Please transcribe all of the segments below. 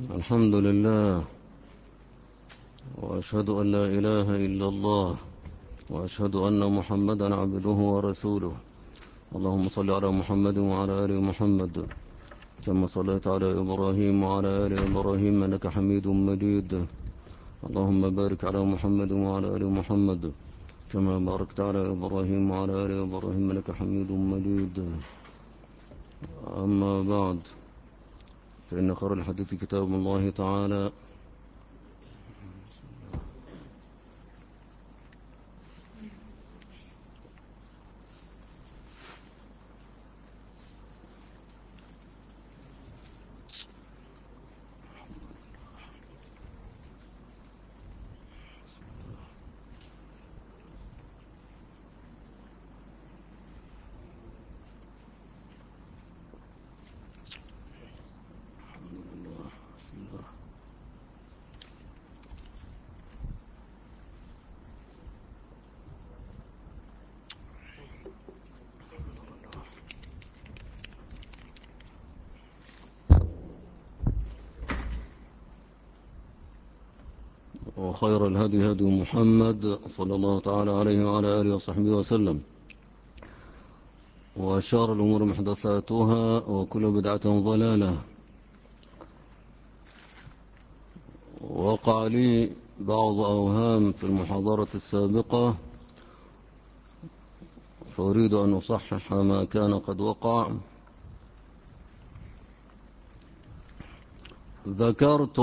الحمد لله، وأشهد أن لا إله إلا الله، وأشهد أن محمدا عبده ورسوله. اللهم صل على محمد وعلى آل محمد كما صليت على إبراهيم وعلى آل إبراهيم إنك حميد مجيد. اللهم بارك على محمد وعلى آل محمد كما باركت على إبراهيم وعلى آل إبراهيم إنك حميد مجيد. أما بعد، فإن خير الحديث كتاب الله تعالى، وخير الهدي هدي محمد صلى الله تعالى عليه وعلى آله وصحبه وسلم، وشار الأمور محدثاتها، وكل بدعة ضلالة. وقع لي بعض أوهام في المحاضرة السابقة، فأريد أن أصحح ما كان قد وقع. ذكرت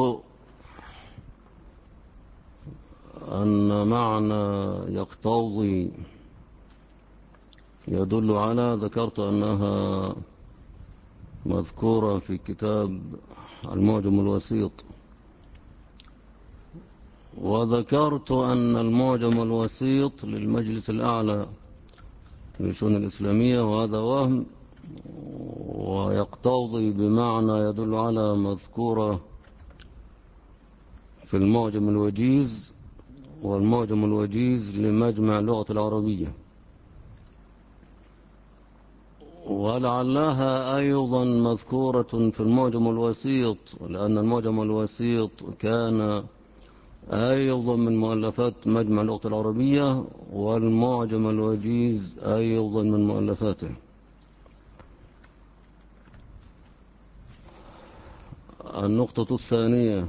أن معنى يقتضي يدل على، ذكرت أنها مذكورة في كتاب المعجم الوسيط، وذكرت أن المعجم الوسيط للمجلس الأعلى للشؤون الإسلامية، وهذا وهم، ويقتضي بمعنى يدل على مذكورة في المعجم الوجيز، والمعجم الوجيز لمجمع اللغة العربية، ولعلها أيضا مذكورة في المعجم الوسيط، لأن المعجم الوسيط كان أيضا من مؤلفات مجمع اللغة العربية، والمعجم الوجيز أيضا من مؤلفاته. النقطة الثانية،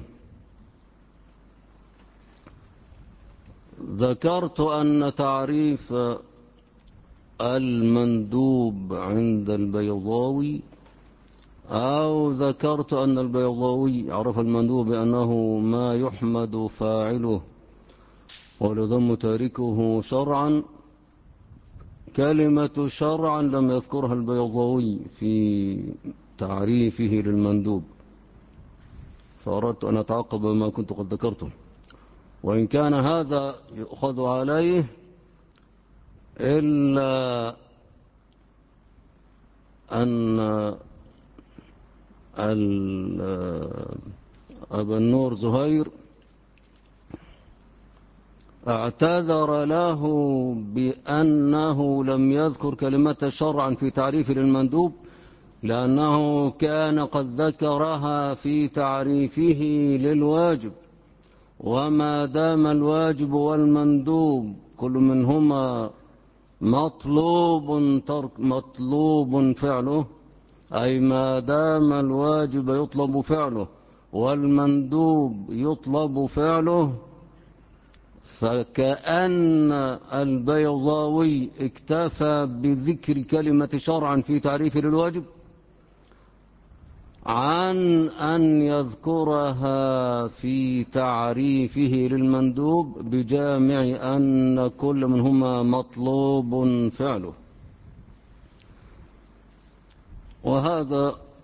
ذكرت أن تعريف المندوب عند البيضاوي، أو ذكرت أن البيضاوي عرف المندوب بأنه ما يحمد فاعله ويذم تاركه شرعا. كلمة شرعا لم يذكرها البيضاوي في تعريفه للمندوب، فأردت أن أتعقب ما كنت قد ذكرته، وإن كان هذا يؤخذ عليه، إلا أن أبا النور زهير اعتذر له بأنه لم يذكر كلمة شرعا في تعريف للمندوب، لأنه كان قد ذكرها في تعريفه للواجب، وما دام الواجب والمندوب كل منهما مطلوب فعله، أي ما دام الواجب يطلب فعله والمندوب يطلب فعله، فكأن البيضاوي اكتفى بذكر كلمة شرعا في تعريفه للواجب عن أن يذكرها في تعريفه للمندوب بجامع أن كل منهما مطلوب فعله. وهذا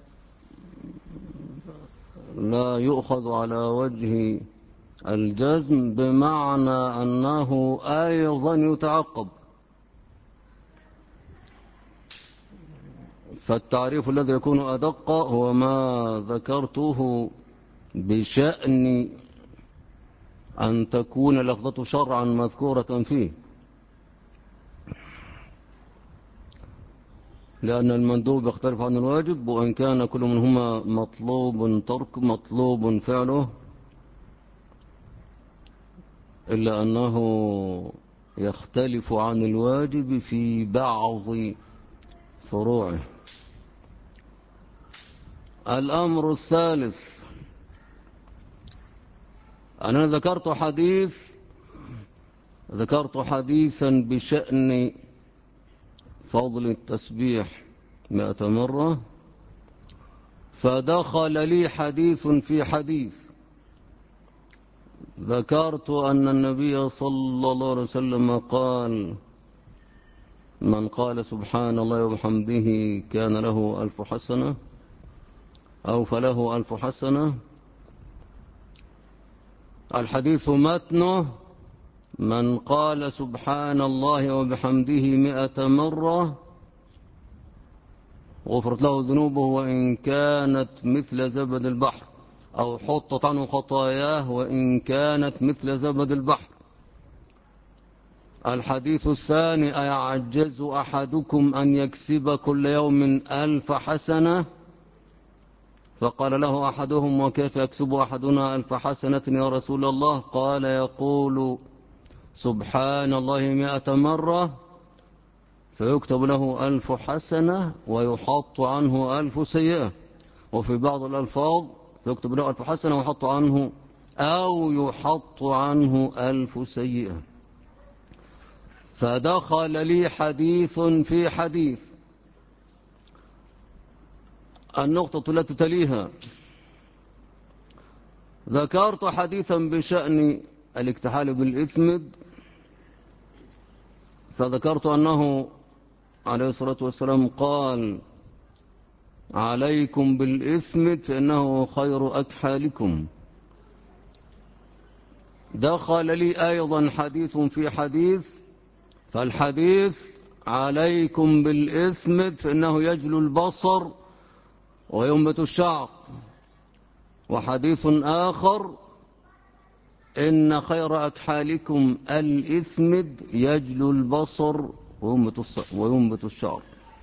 لا يؤخذ على وجه الجزم، بمعنى أنه أيضا يتعقب. فالتعريف الذي يكون أدق هو ما ذكرته بشأن أن تكون لفظة شرعا مذكورة فيه. لأن المندوب يختلف عن الواجب، وإن كان كل منهما مطلوب فعله، إلا أنه يختلف عن الواجب في بعض فروعه. الأمر الثالث، أنا ذكرت حديثا بشأن فضل التسبيح 100 مرة، فدخل لي حديث في حديث. ذكرت أن النبي صلى الله عليه وسلم قال: من قال سبحان الله وبحمده كان له 1000 حسنة، أو فله 1000 حسنة. الحديث متنه: من قال سبحان الله وبحمده 100 مرة غفرت له ذنوبه وإن كانت مثل زبد البحر، أو حطت عنه خطاياه وإن كانت مثل زبد البحر. الحديث الثاني: أيعجز أحدكم أن يكسب كل يوم 1000 حسنة؟ فقال له أحدهم: وكيف يكسب أحدنا 1000 حسنة يا رسول الله؟ قال: يقول سبحان الله 100 مرة فيكتب له 1000 حسنة ويحط عنه 1000 سيئة. وفي بعض الألفاظ: فيكتب له 1000 حسنة ويحط عنه، أو يحط عنه 1000 سيئة. فدخل لي حديث في حديث. النقطة التي تليها: ذكرت حديثا بشأن الاكتحال بالإثمد، فذكرت أنه عليه الصلاة والسلام قال: عليكم بالإثمد فإنه خير أكحالكم. دخل لي أيضا حديث في حديث، فالحديث: عليكم بالإثمد فإنه يجلو البصر وينبت الشعر. وحديث آخر: إن خير أكحالكم الإثمد يجلو البصر وينبت الشعر.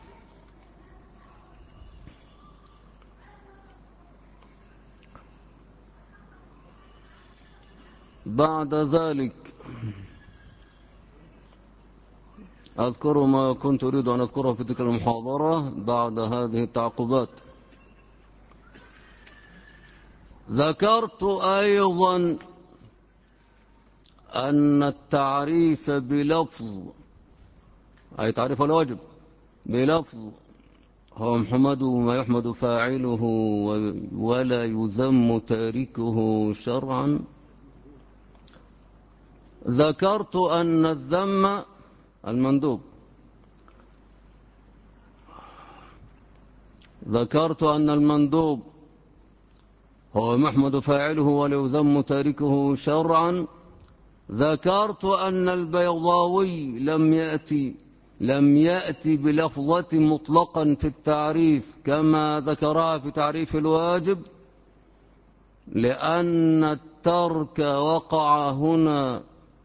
بعد ذلك أذكر ما كنت أريد أن أذكره في تلك المحاضرة بعد هذه التعقبات. ذكرت أيضا أن التعريف بلفظ، أي تعريف الواجب بلفظ، هو محمد ما يحمد فاعله ولا يذم تاركه شرعا. ذكرت أن الذم المندوب، ذكرت أن المندوب هو محمد فاعله ولا يذم تاركه شرعا. ذكرت أن البيضاوي لم يأتي بلفظة مطلقا في التعريف كما ذكرها في تعريف الواجب، لأن الترك وقع هنا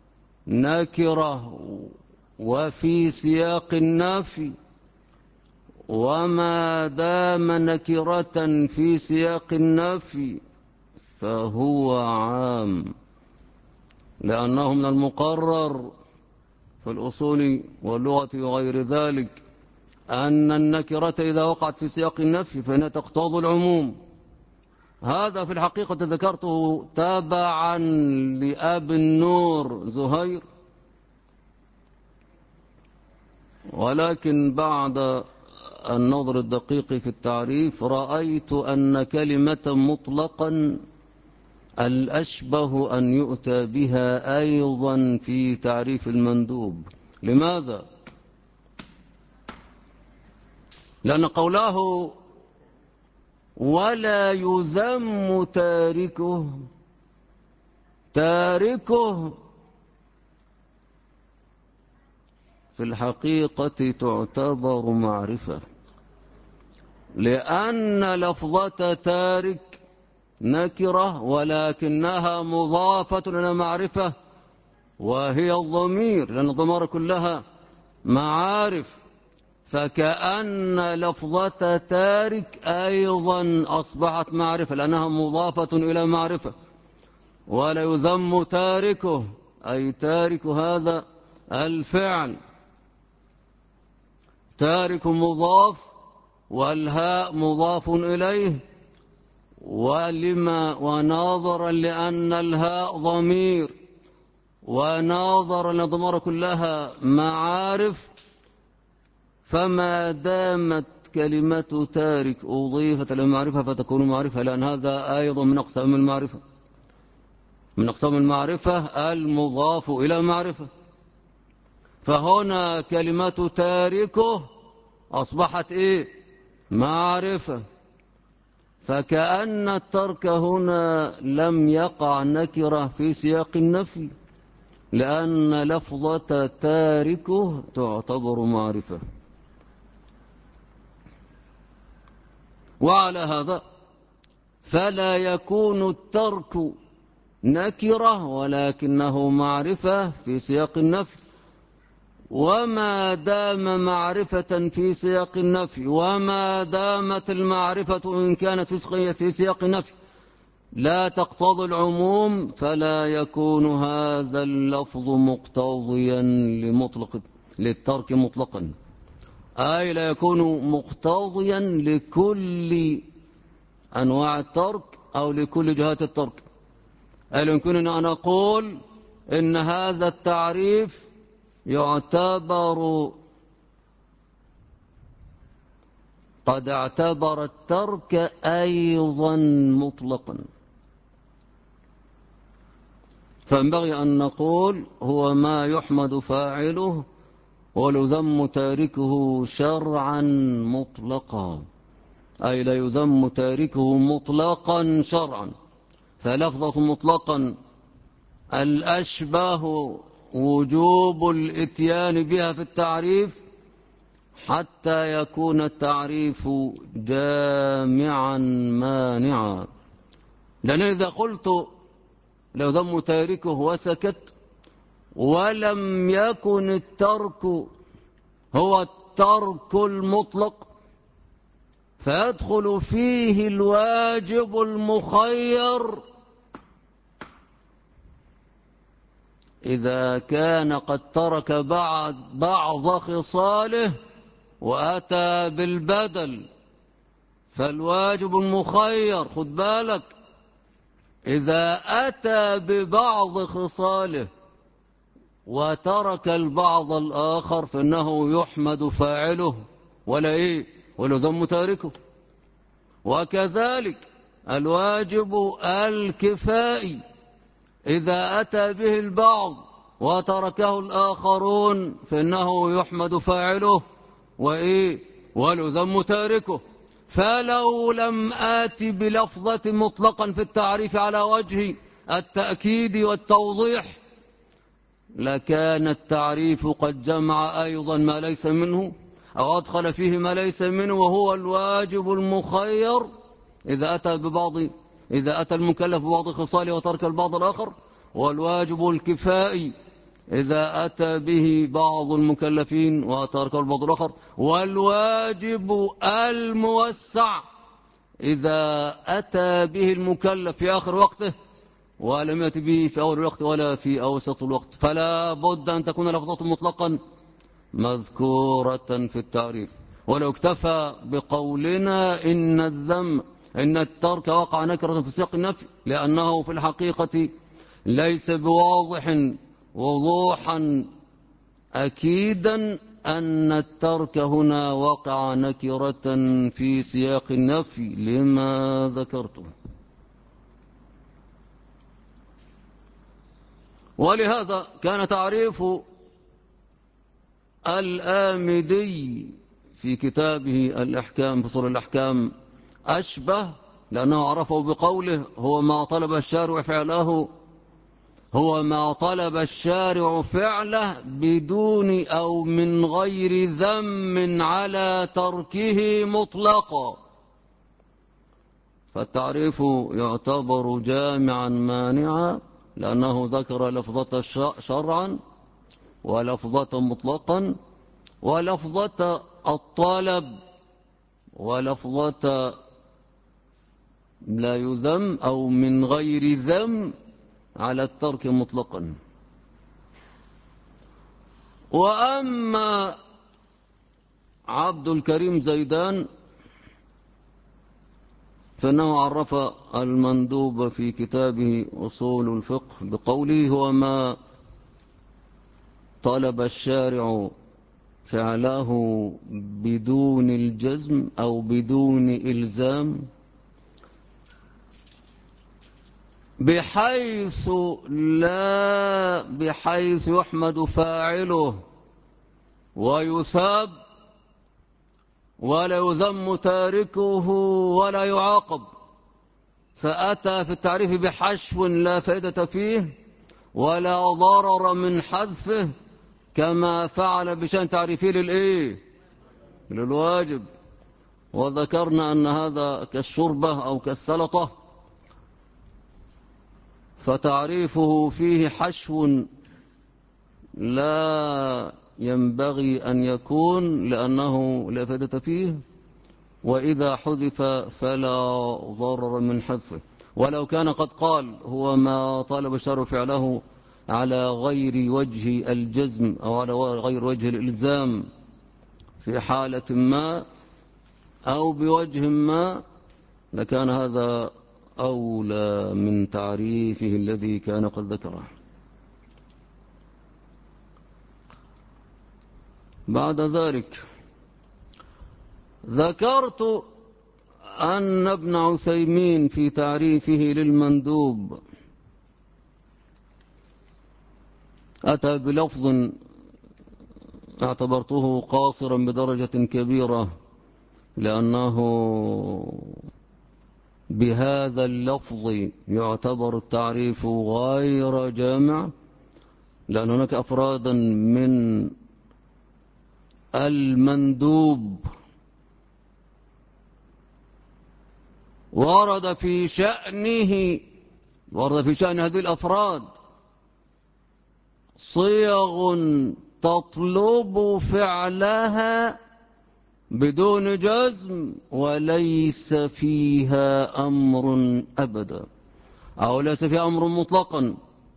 نكرة وفي سياق النفي، وما دام نكرة في سياق النفي فهو عام، لأنه من المقرر في الأصول واللغة وغير ذلك أن النكرة إذا وقعت في سياق النفي فإنها تقتضي العموم. هذا في الحقيقة ذكرته تابعا لأبي النور زهير، ولكن بعد النظر الدقيق في التعريف رأيت أن كلمة مطلقا الأشبه أن يؤتى بها أيضا في تعريف المندوب. لماذا؟ لأن قوله ولا يذم تاركه في الحقيقة تعتبر معرفة، لأن لفظة تارك نكرة ولكنها مضافة إلى معرفة وهي الضمير، لأن الضمائر كلها معارف، فكأن لفظة تارك أيضا أصبحت معرفة لأنها مضافة إلى معرفة. ولا يذم تاركه أي تارك هذا الفعل، تارك مضاف والهاء مضاف إليه، وناظرا لأن الهاء ضمير وناظرا للضمائر كلها معارف، فما دامت كلمة تارك أضيفت إلى المعرفة فتكون معرفة، لأن هذا أيضا من أقسام المعرفة، من أقسام المعرفة المضاف إلى معرفة. فهنا كلمة تاركه أصبحت إيه؟ معرفة. فكأن الترك هنا لم يقع نكرة في سياق النفي، لأن لفظة تاركه تعتبر معرفة. وعلى هذا فلا يكون الترك نكرة ولكنه معرفة في سياق النفي، وما دام معرفة في سياق النفي، وما دامت المعرفة إن كانت في سياق النفي لا تقتضي العموم، فلا يكون هذا اللفظ مقتضيا للترك مطلقا، أي لا يكون مقتضيا لكل أنواع الترك أو لكل جهات الترك. أي يمكنني أن أقول إن هذا التعريف يعتبر قد اعتبر الترك أيضا مطلقا، فينبغي أن نقول هو ما يحمد فاعله ويذم تاركه شرعا مطلقا، أي لا يذم تاركه مطلقا شرعا. فلفظة مطلقا الأشبه وجوب الإتيان بها في التعريف حتى يكون التعريف جامعا مانعا. لأن إذا قلت لو ذم تاركه وسكت ولم يكن الترك هو الترك المطلق، فيدخل فيه الواجب المخير إذا كان قد ترك بعض خصاله وأتى بالبدل. فالواجب المخير خد بالك إذا أتى ببعض خصاله وترك البعض الآخر فإنه يحمد فاعله ولا يذم تاركه. وكذلك الواجب الكفائي إذا أتى به البعض وتركه الآخرون فإنه يحمد فاعله ويذم تاركه. فلو لم آت بلفظة مطلقا في التعريف على وجه التأكيد والتوضيح لكان التعريف قد جمع أيضا ما ليس منه أو أدخل فيه ما ليس منه، وهو الواجب المخير إذا أتى المكلف ببعض خصاله وترك البعض الآخر، والواجب الكفائي إذا أتى به بعض المكلفين وترك البعض الآخر، والواجب الموسع إذا أتى به المكلف في آخر وقته ولم يأتي به في أول الوقت ولا في أوسط الوقت. فلا بد أن تكون لفظة مطلقا مذكورة في التعريف. ولو اكتفى بقولنا إن الترك وقع نكرة في سياق النفي لأنه في الحقيقة ليس بواضح وضوحا أكيدا أن الترك هنا وقع نكرة في سياق النفي لما ذكرته. ولهذا كان تعريف الآمدي في كتابه الأحكام فصول الأحكام أشبه، لأنه عرفه بقوله هو ما طلب الشارع فعله بدون أو من غير ذم على تركه مطلقا. فالتعريف يعتبر جامعا مانعا لأنه ذكر لفظة شرعا ولفظة مطلقا ولفظة الطلب ولفظة لا يذم أو من غير ذم على الترك مطلقا. وأما عبد الكريم زيدان فإنه عرف المندوب في كتابه أصول الفقه بقوله: هو ما طلب الشارع فعله بدون الجزم أو بدون إلزام، بحيث يحمد فاعله ويثاب ولا يذم تاركه ولا يعاقب. فأتى في التعريف بحشو لا فائدة فيه ولا ضرر من حذفه، كما فعل بشأن تعريفه للواجب. وذكرنا أن هذا كالشربة أو كالسلطة، فتعريفه فيه حشو لا ينبغي أن يكون لأنه لا فائدة فيه، وإذا حذف فلا ضرر من حذفه. ولو كان قد قال هو ما طالب الشرع فعله على غير وجه الجزم أو على غير وجه الإلزام في حالة ما أو بوجه ما، لكان هذا أولى من تعريفه الذي كان قد ذكره. بعد ذلك ذكرت أن ابن عثيمين في تعريفه للمندوب أتى بلفظ اعتبرته قاصرا بدرجة كبيرة، لأنه بهذا اللفظ يعتبر التعريف غير جامع، لأن هناك أفرادا من المندوب ورد في شأن هذه الأفراد صيغ تطلب فعلها بدون جزم وليس فيها أمر أبدا، أو ليس فيها أمر مطلقا.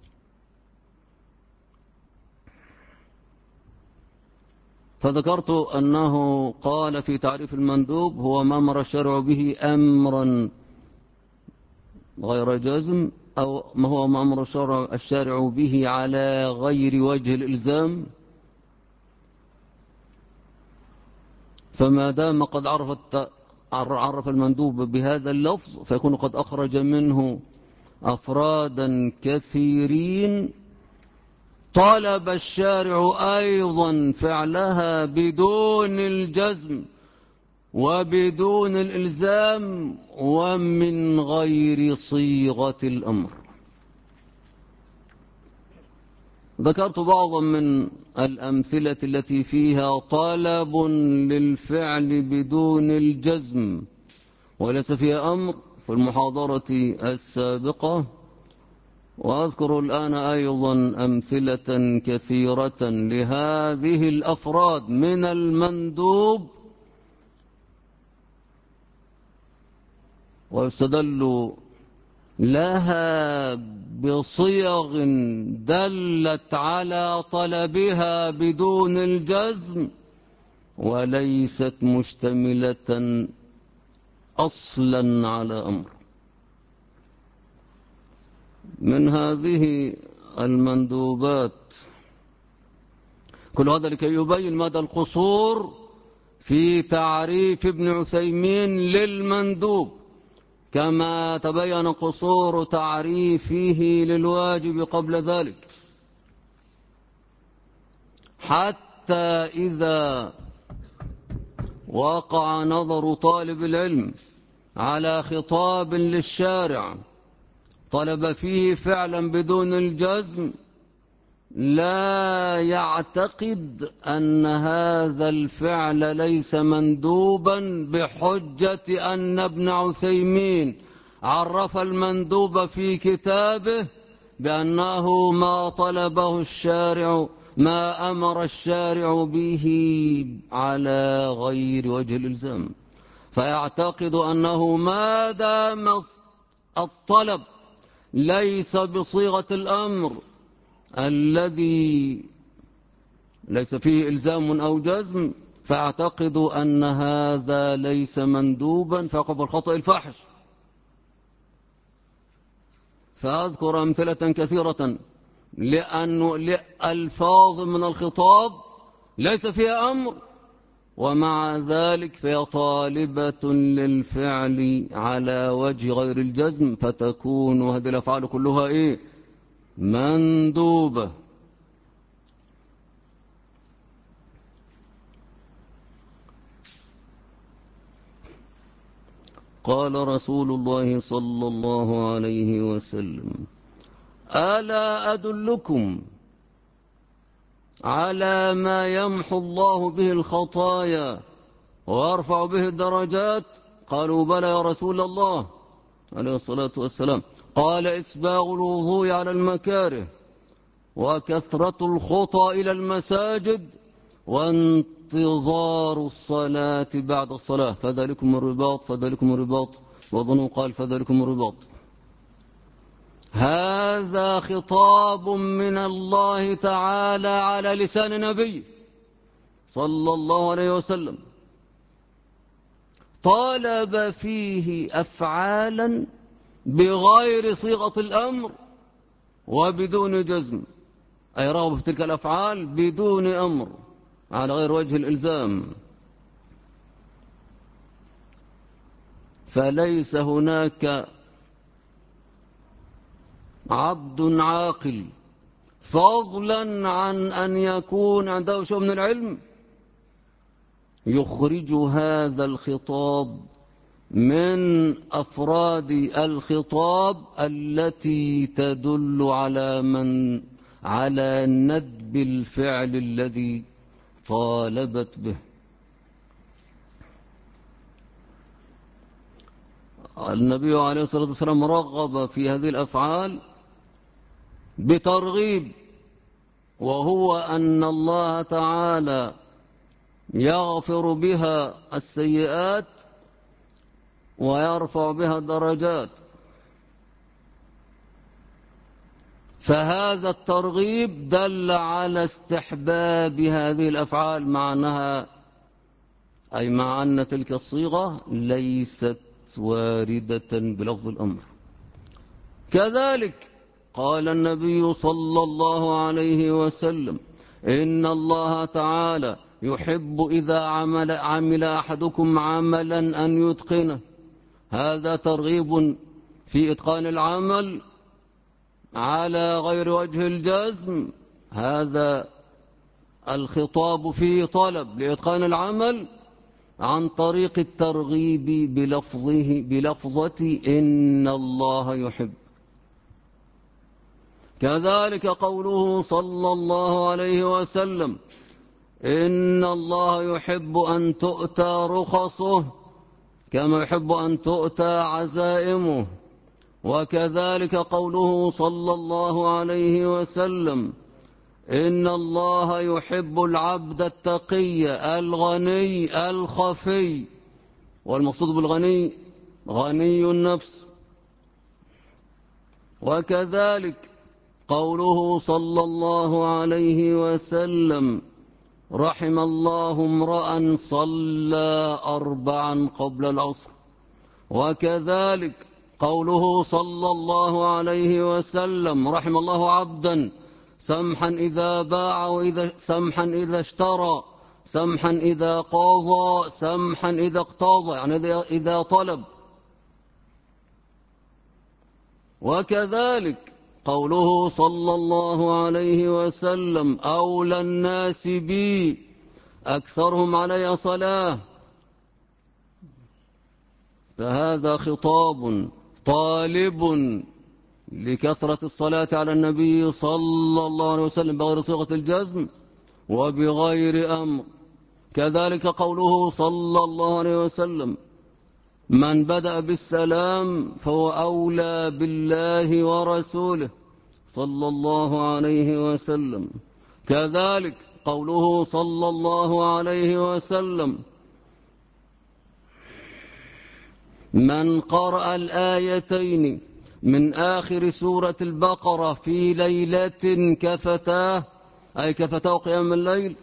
فذكرت أنه قال في تعريف المندوب: هو ما أمر الشرع به أمرا غير جازم، أو ما هو ما أمر الشارع به على غير وجه الإلزام. فما دام قد عرف المندوب بهذا اللفظ فيكون قد أخرج منه أفرادا كثيرين طلب الشارع أيضا فعلها بدون الجزم وبدون الإلزام ومن غير صيغة الأمر. ذكرت بعضا من الأمثلة التي فيها طلب للفعل بدون الجزم وليس فيها أمر في المحاضرة السابقة، وأذكر الآن أيضا أمثلة كثيرة لهذه الأفراد من المندوب، ويستدل لها بصيغ دلت على طلبها بدون الجزم وليست مشتملة أصلا على أمر. من هذه المندوبات كل هذا لكي يبين مدى القصور في تعريف ابن عثيمين للمندوب، كما تبين قصور تعريفه للواجب قبل ذلك، حتى إذا وقع نظر طالب العلم على خطاب للشارع طلب فيه فعلا بدون الجزم لا يعتقد أن هذا الفعل ليس مندوبا بحجة أن ابن عثيمين عرف المندوب في كتابه بأنه ما طلبه الشارع ما أمر الشارع به على غير وجه الإلزام، فيعتقد أنه ما دام الطلب ليس بصيغة الأمر الذي ليس فيه إلزام أو جزم، فاعتقد أن هذا ليس مندوبا فيقع بالخطأ الفاحش. فأذكر أمثلة كثيرة لأنه الألفاظ من الخطاب ليس فيها أمر، ومع ذلك فهي طالبة للفعل على وجه غير الجزم، فتكون هذه الأفعال كلها إيه؟ مندوبة. قال رسول الله صلى الله عليه وسلم: ألا أدلكم على ما يمحو الله به الخطايا ويرفع به الدرجات؟ قالوا: بلى يا رسول الله عليه الصلاة والسلام. قال: إسباغ الوضوء على المكاره، وكثرة الخطى إلى المساجد، وانتظار الصلاة بعد الصلاة، فذلكم الرباط فذلكم الرباط، وظنوا قال فذلكم الرباط. هذا خطاب من الله تعالى على لسان نبي صلى الله عليه وسلم، طالب فيه أفعالا بغير صيغة الأمر وبدون جزم، أي رغب في تلك الأفعال بدون أمر على غير وجه الإلزام. فليس هناك عبد عاقل فضلا عن أن يكون عنده شيء من العلم يخرج هذا الخطاب من أفراد الخطاب التي تدل على ندب الفعل الذي طالبت به. النبي عليه الصلاة والسلام رغب في هذه الأفعال بترغيب، وهو أن الله تعالى يغفر بها السيئات ويرفع بها الدرجات، فهذا الترغيب دل على استحباب هذه الأفعال، مع أن تلك الصيغة ليست واردة بلفظ الأمر. كذلك قال النبي صلى الله عليه وسلم: إن الله تعالى يحب إذا عمل أحدكم عملا أن يتقنه. هذا ترغيب في إتقان العمل على غير وجه الجزم، هذا الخطاب فيه طلب لإتقان العمل عن طريق الترغيب بلفظة إن الله يحب. كذلك قوله صلى الله عليه وسلم: إن الله يحب أن تؤتى رخصه كما يحب أن تؤتى عزائمه. وكذلك قوله صلى الله عليه وسلم: إن الله يحب العبد التقي الغني الخفي، والمقصود بالغني غني النفس. وكذلك قوله صلى الله عليه وسلم: رحم الله امرأ صلى 4 قبل العصر. وكذلك قوله صلى الله عليه وسلم: رحم الله عبدا سمحا إذا باع سمحا إذا اشترى سمحا إذا قاضى سمحا إذا اقتاضى، يعني إذا طلب. وكذلك قوله صلى الله عليه وسلم: أولى الناس بي أكثرهم علي صلاة. فهذا خطاب طالب لكثرة الصلاة على النبي صلى الله عليه وسلم بغير صيغة الجزم وبغير أمر. كذلك قوله صلى الله عليه وسلم: من بدأ بالسلام فهو أولى بالله ورسوله صلى الله عليه وسلم. كذلك قوله صلى الله عليه وسلم: من قرأ الآيتين من آخر سورة البقرة في ليلة كفتاه، أي كفتاه قيام الليل.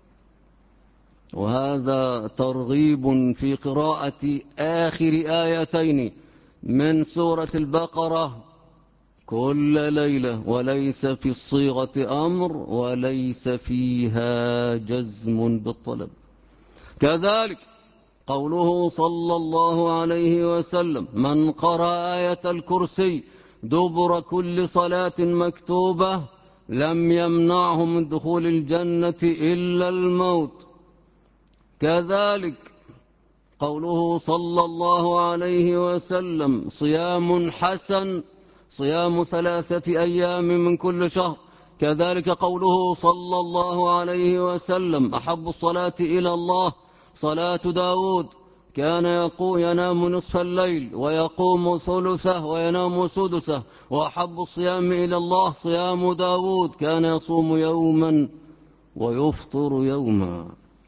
وهذا ترغيب في قراءة آخر آيتين من سورة البقرة كل ليلة، وليس في الصيغة أمر وليس فيها جزم بالطلب. كذلك قوله صلى الله عليه وسلم: من قرأ آية الكرسي دبر كل صلاة مكتوبة لم يمنعه من دخول الجنة إلا الموت. كذلك قوله صلى الله عليه وسلم: صيام حسن صيام 3 أيام من كل شهر. كذلك قوله صلى الله عليه وسلم: أحب الصلاة إلى الله صلاة داود كان ينام نصف الليل ويقوم ثلثه وينام سدسه، وأحب الصيام إلى الله صيام داود كان يصوم يوما ويفطر يوما.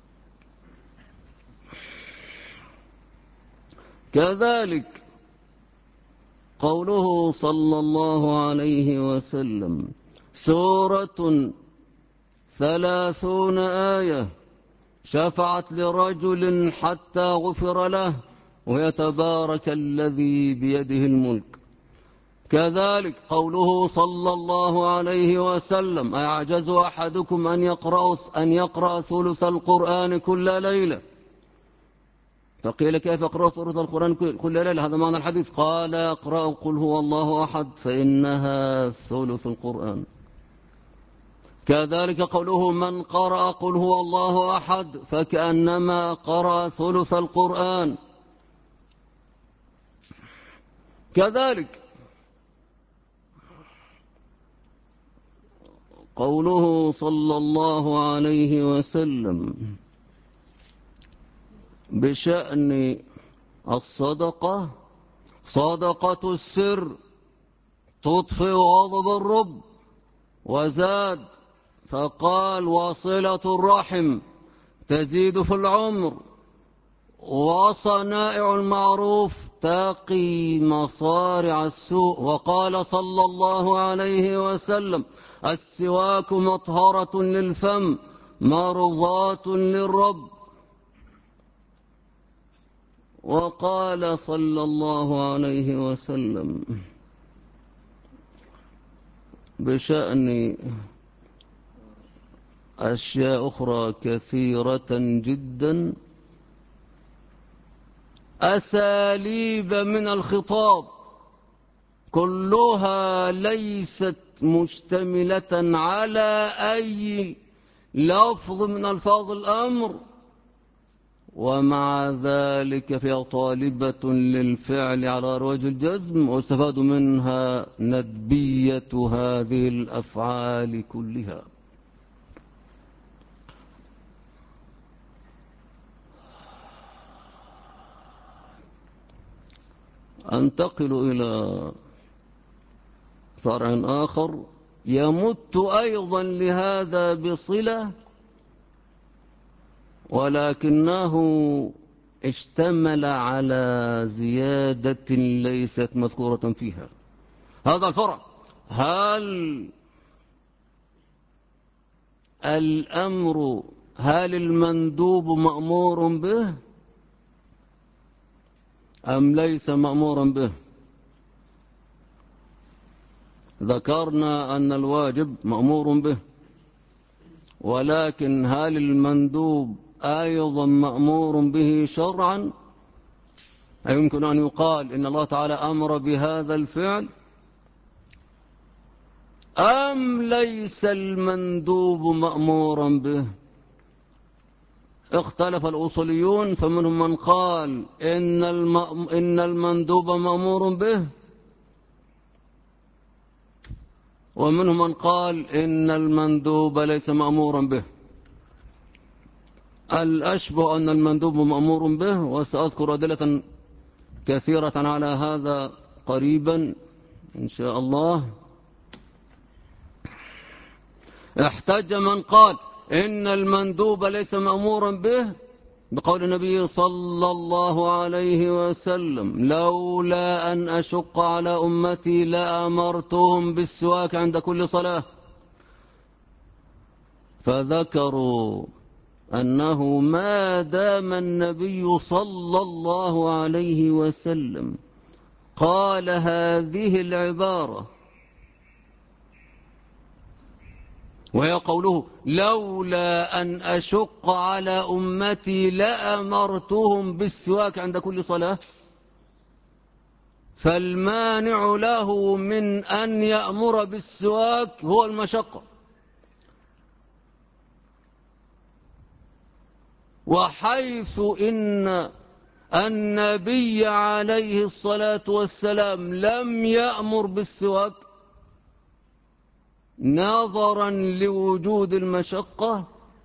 كذلك قوله صلى الله عليه وسلم: سورة 30 آية شفعت لرجل حتى غفر له ويتبارك الذي بيده الملك. كذلك قوله صلى الله عليه وسلم: أيعجز أحدكم أن يقرأ ثلث القرآن كل ليلة؟ فقيل: كيف يقرأ ثلث القرآن كل ليلة؟ هذا معنى الحديث. قال: اقرأ قل هو الله أحد فإنها ثلث القرآن. كذلك قوله: من قرأ قل هو الله أحد فكأنما قرأ ثلث القرآن. كذلك قوله صلى الله عليه وسلم بشأن الصدقة: صدقة السر تطفئ غضب الرب. وزاد فقال: وصلة الرحم تزيد في العمر، وصنائع المعروف تقي مصارع السوء. وقال صلى الله عليه وسلم: السواك مطهرة للفم مرضاة للرب. وقال صلى الله عليه وسلم بشأن أشياء أخرى كثيرة جدا: أساليب من الخطاب كلها ليست مشتملة على أي لفظ من ألفاظ الأمر، ومع ذلك فهي طالبة للفعل على رواج الجزم، واستفاد منها ندبية هذه الأفعال كلها. أنتقل إلى فرع آخر يمت أيضا لهذا بصلة، ولكنه اشتمل على زيادة ليست مذكورة فيها. هذا الفرع: هل المندوب مأمور به أم ليس مأمورا به؟ ذكرنا أن الواجب مأمور به، ولكن هل المندوب أيضا مأمور به شرعا؟ يمكن أن يقال إن الله تعالى أمر بهذا الفعل، أم ليس المندوب مأمورا به؟ اختلف الأصوليون، فمنهم من قال إن المندوب مأمور به، ومنهم من قال إن المندوب ليس مأمورا به. الأشبه أن المندوب مأمور به، وسأذكر أدلة كثيرة على هذا قريبا إن شاء الله. احتج من قال إن المندوب ليس مأمورا به بقول النبي صلى الله عليه وسلم لولا أن أشق على أمتي لأمرتهم بالسواك عند كل صلاة. فذكروا أنه ما دام النبي صلى الله عليه وسلم قال هذه العبارة، وهي قوله لولا أن أشق على أمتي لأمرتهم بالسواك عند كل صلاة، فالمانع له من أن يأمر بالسواك هو المشقة. وحيث إن النبي عليه الصلاة والسلام لم يأمر بالسواك نظرا لوجود المشقة،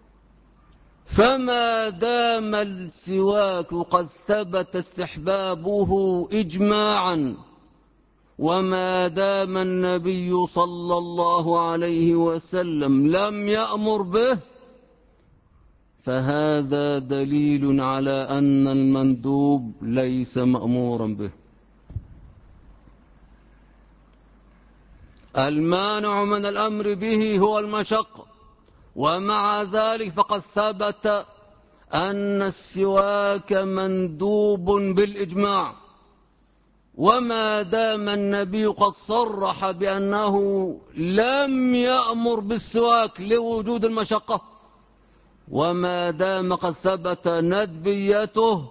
فما دام السواك قد ثبت استحبابه إجماعا، وما دام النبي صلى الله عليه وسلم لم يأمر به، فهذا دليل على أن المندوب ليس مأمورا به. المانع من الأمر به هو المشقة، ومع ذلك فقد ثبت أن السواك مندوب بالإجماع، وما دام النبي قد صرح بأنه لم يأمر بالسواك لوجود المشقة، وما دام قد ثبت ندبيته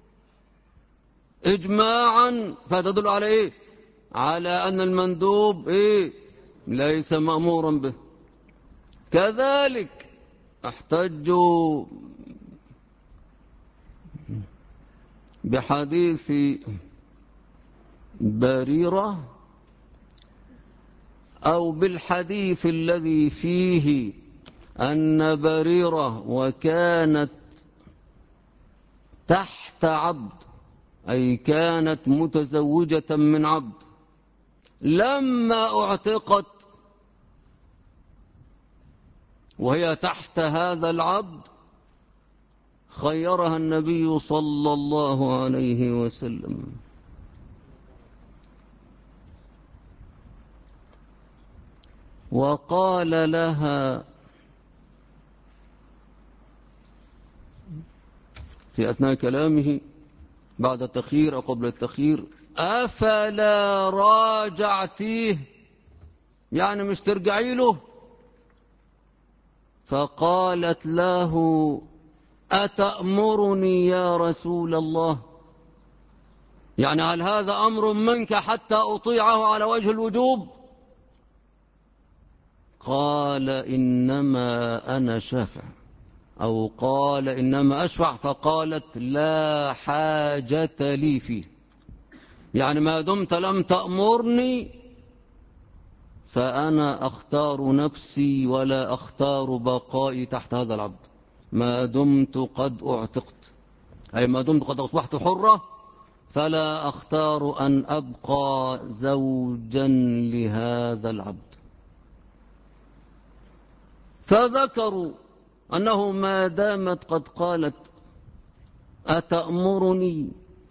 إجماعا، فتدل على إيه؟ على أن المندوب ليس مأمورا به. كذلك احتجوا بحديث بريرة أو بالحديث الذي فيه أن بريرة وكانت تحت عبد، أي كانت متزوجة من عبد، لما اعتقت وهي تحت هذا العبد خيرها النبي صلى الله عليه وسلم، وقال لها في أثناء كلامه بعد التخيير أو قبل التخيير أفلا راجعتيه، يعني مش ترجعي له؟ فقالت له أتأمرني يا رسول الله؟ يعني هل هذا أمر منك حتى أطيعه على وجه الوجوب؟ قال إنما أنا شافع، أو قال إنما أشفع، فقالت لا حاجة لي فيه، يعني ما دمت لم تأمرني فأنا أختار نفسي ولا أختار بقائي تحت هذا العبد، ما دمت قد أعتقت، أي ما دمت قد أصبحت حرة، فلا أختار أن أبقى زوجا لهذا العبد. فذكروا أنه ما دامت قد قالت أتأمرني،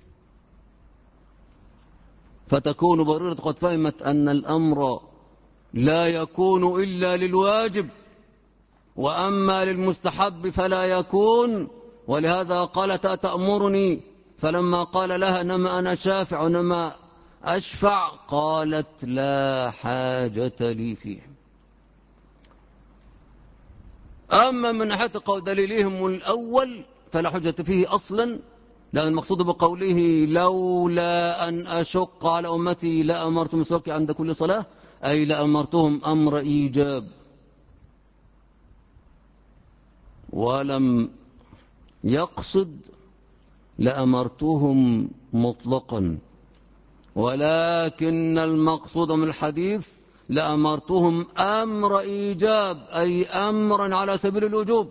فتكون بريرة قد فهمت أن الأمر لا يكون إلا للواجب، وأما للمستحب فلا يكون، ولهذا قالت أتأمرني، فلما قال لها إنما أنا شافع وإنما أشفع قالت لا حاجة لي فيه. أما من ناحية دليلهم الأول فلا حجة فيه أصلا، لأن المقصود بقوله لولا أن أشق على أمتي لأمرتهم بالسواك عند كل صلاة، أي لأمرتهم أمر إيجاب، ولم يقصد لأمرتهم مطلقا، ولكن المقصود من الحديث لأمرتهم أمر إيجاب، أي أمرا على سبيل الوجوب.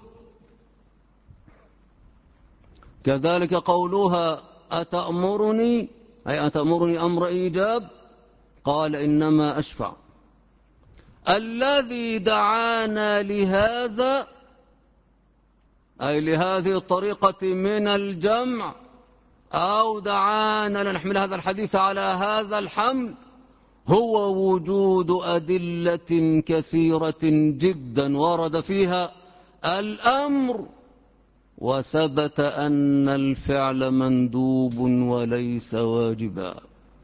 كذلك قولها أتأمرني، أي أتأمرني أمر إيجاب، قال إنما أشفع، الذي دعانا لهذا، أي لهذه الطريقة من الجمع، أو دعانا لنحمل هذا الحديث على هذا الحمل، هو وجود أدلة كثيرة جدا ورد فيها الأمر، وثبت أن الفعل مندوب وليس واجبا،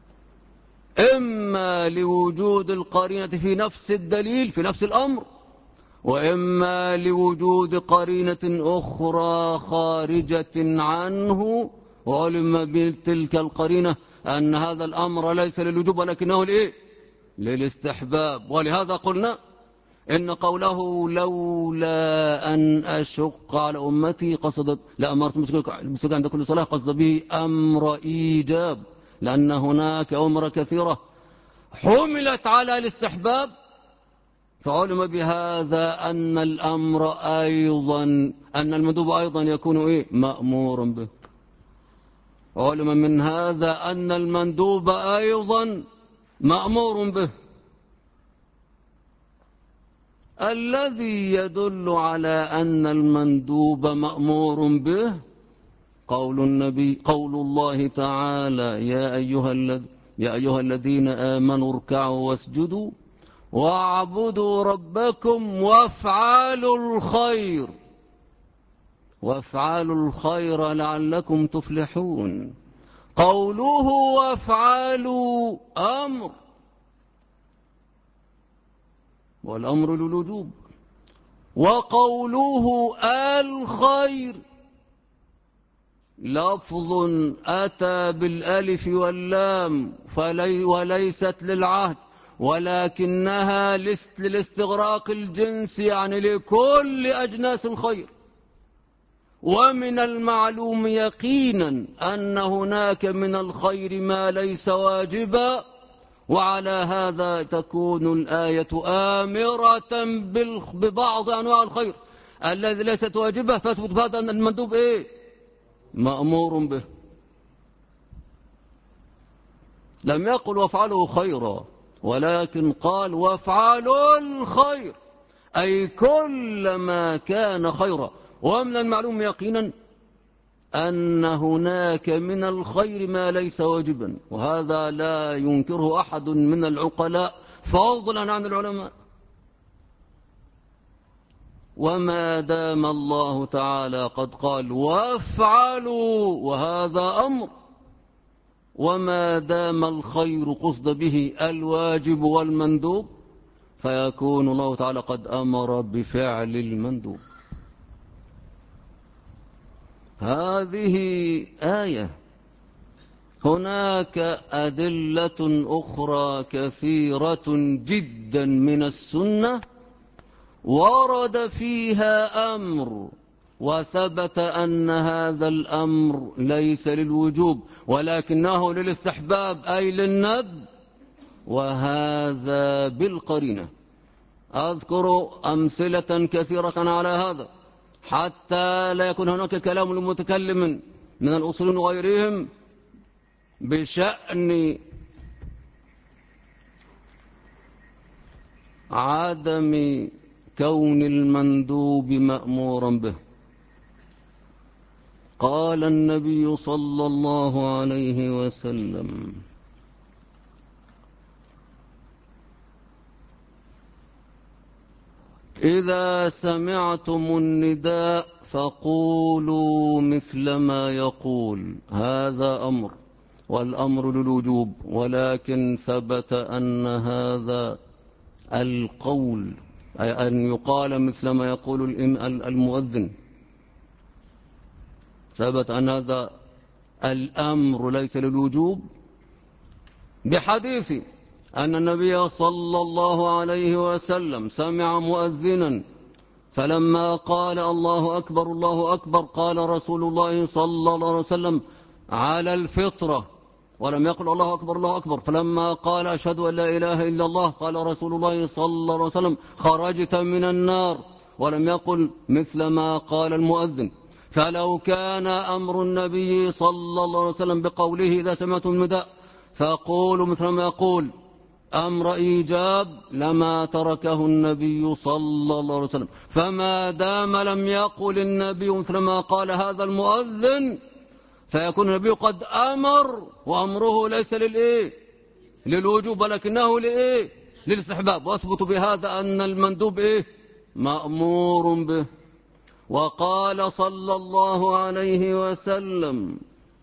إما لوجود القرينة في نفس الدليل في نفس الأمر، وإما لوجود قرينة أخرى خارجة عنه، وعلم بتلك القرينة أن هذا الأمر ليس للوجوب ولكنه للاستحباب. ولهذا قلنا إن قوله لولا أن أشق على أمتي قصد لأمرت بالسجود عند كل صلاة، قصد به أمر إيجاب، لأن هناك أمر كثيرة حملت على الاستحباب، فعلم بهذا أن الأمر أيضا أن المندوب أيضا يكون مأمورا به. علم من هذا أن المندوب أيضا مأمور به. الذي يدل على أن المندوب مأمور به قول الله تعالى يا أيها الذين آمنوا اركعوا واسجدوا واعبدوا ربكم وافعلوا الخير لعلكم تفلحون. قوله وافعلوا أمر، والأمر للوجوب، وقوله الخير لفظ أتى بالألف واللام وليست للعهد، ولكنها للاستغراق الجنس، يعني لكل أجناس الخير. ومن المعلوم يقينا أن هناك من الخير ما ليس واجبا، وعلى هذا تكون الآية آمرة ببعض أنواع الخير الذي ليست واجبة، فاثبت بهذا أن المندوب مأمور به. لم يقل وافعلوا خيرا، ولكن قال وافعلوا الخير، أي كل ما كان خيرا. ومن المعلوم يقينا أن هناك من الخير ما ليس واجبا، وهذا لا ينكره أحد من العقلاء فضلا عن العلماء. وما دام الله تعالى قد قال وافعلوا، وهذا أمر، وما دام الخير قصد به الواجب والمندوب، فيكون الله تعالى قد أمر بفعل المندوب. هذه آية. هناك أدلة أخرى كثيرة جدا من السنة ورد فيها أمر، وثبت أن هذا الأمر ليس للوجوب ولكنه للاستحباب، أي للندب، وهذا بالقرينة. أذكر أمثلة كثيرة على هذا حتى لا يكون هناك كلام لمتكلم من الأصولين وغيرهم بشأن عدم كون المندوب مأمورا به. قال النبي صلى الله عليه وسلم إذا سمعتم النداء فقولوا مثل ما يقول. هذا أمر، والأمر للوجوب، ولكن ثبت أن هذا القول، أي أن يقال مثل ما يقول المؤذن، ثبت أن هذا الأمر ليس للوجوب بحديث أن النبي صلى الله عليه وسلم سمع مؤذنا فلما قال الله أكبر الله أكبر قال رسول الله صلى الله عليه وسلم على الفطرة، ولم يقل الله أكبر الله أكبر. فلما قال أشهد أن لا إله إلا الله قال رسول الله صلى الله عليه وسلم خرجت من النار، ولم يقل مثل ما قال المؤذن. فلو كان أمر النبي صلى الله عليه وسلم بقوله إذا سمعتم النداء فقولوا مثل ما يقول، أمر إيجاب لما تركه النبي صلى الله عليه وسلم، فما دام لم يقل النبي مثل ما قال هذا المؤذن فيكون النبي قد أمر، وأمره ليس للوجوب ولكنه للاستحباب. وأثبت بهذا أن المندوب مأمور به. وقال صلى الله عليه وسلم: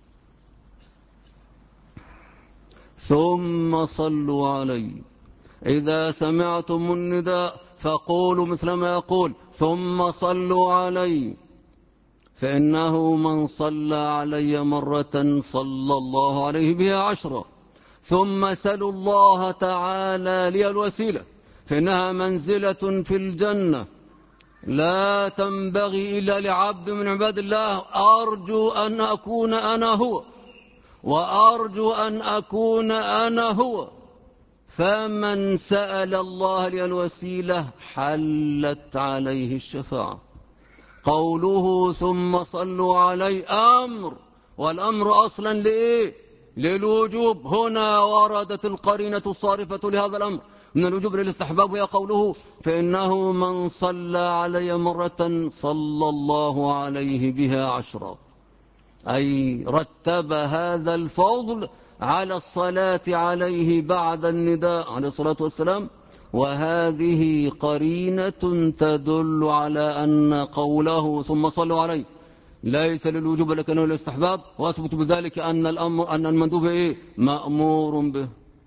ثم صلوا علي إذا سمعتم النداء فقولوا مثل ما يقول ثم صلوا علي، فإنه من صلى علي مرة صلى الله عليه بها 10. ثم سلوا الله تعالى لي الوسيلة فإنها منزلة في الجنة لا تنبغي إلا لعبد من عباد الله، أرجو أن أكون أنا هو، وأرجو أن أكون أنا هو. فمن سأل الله لي الوسيلة حلت عليه الشفاعة. قوله ثم صلوا علي أمر، والأمر أصلا للوجوب. هنا وردت القرينة الصارفة لهذا الأمر من الوجوب للاستحباب، وهي قوله: فإنه من صلى علي مرة صلى الله عليه بها 10، أي رتب هذا الفضل على الصلاة عليه بعد النداء عليه الصلاة والسلام. وهذه قرينة تدل على أن قوله ثم صلوا عليه ليس للوجوب لكنه للاستحباب، وأثبت بذلك أن المندوب مأمور به.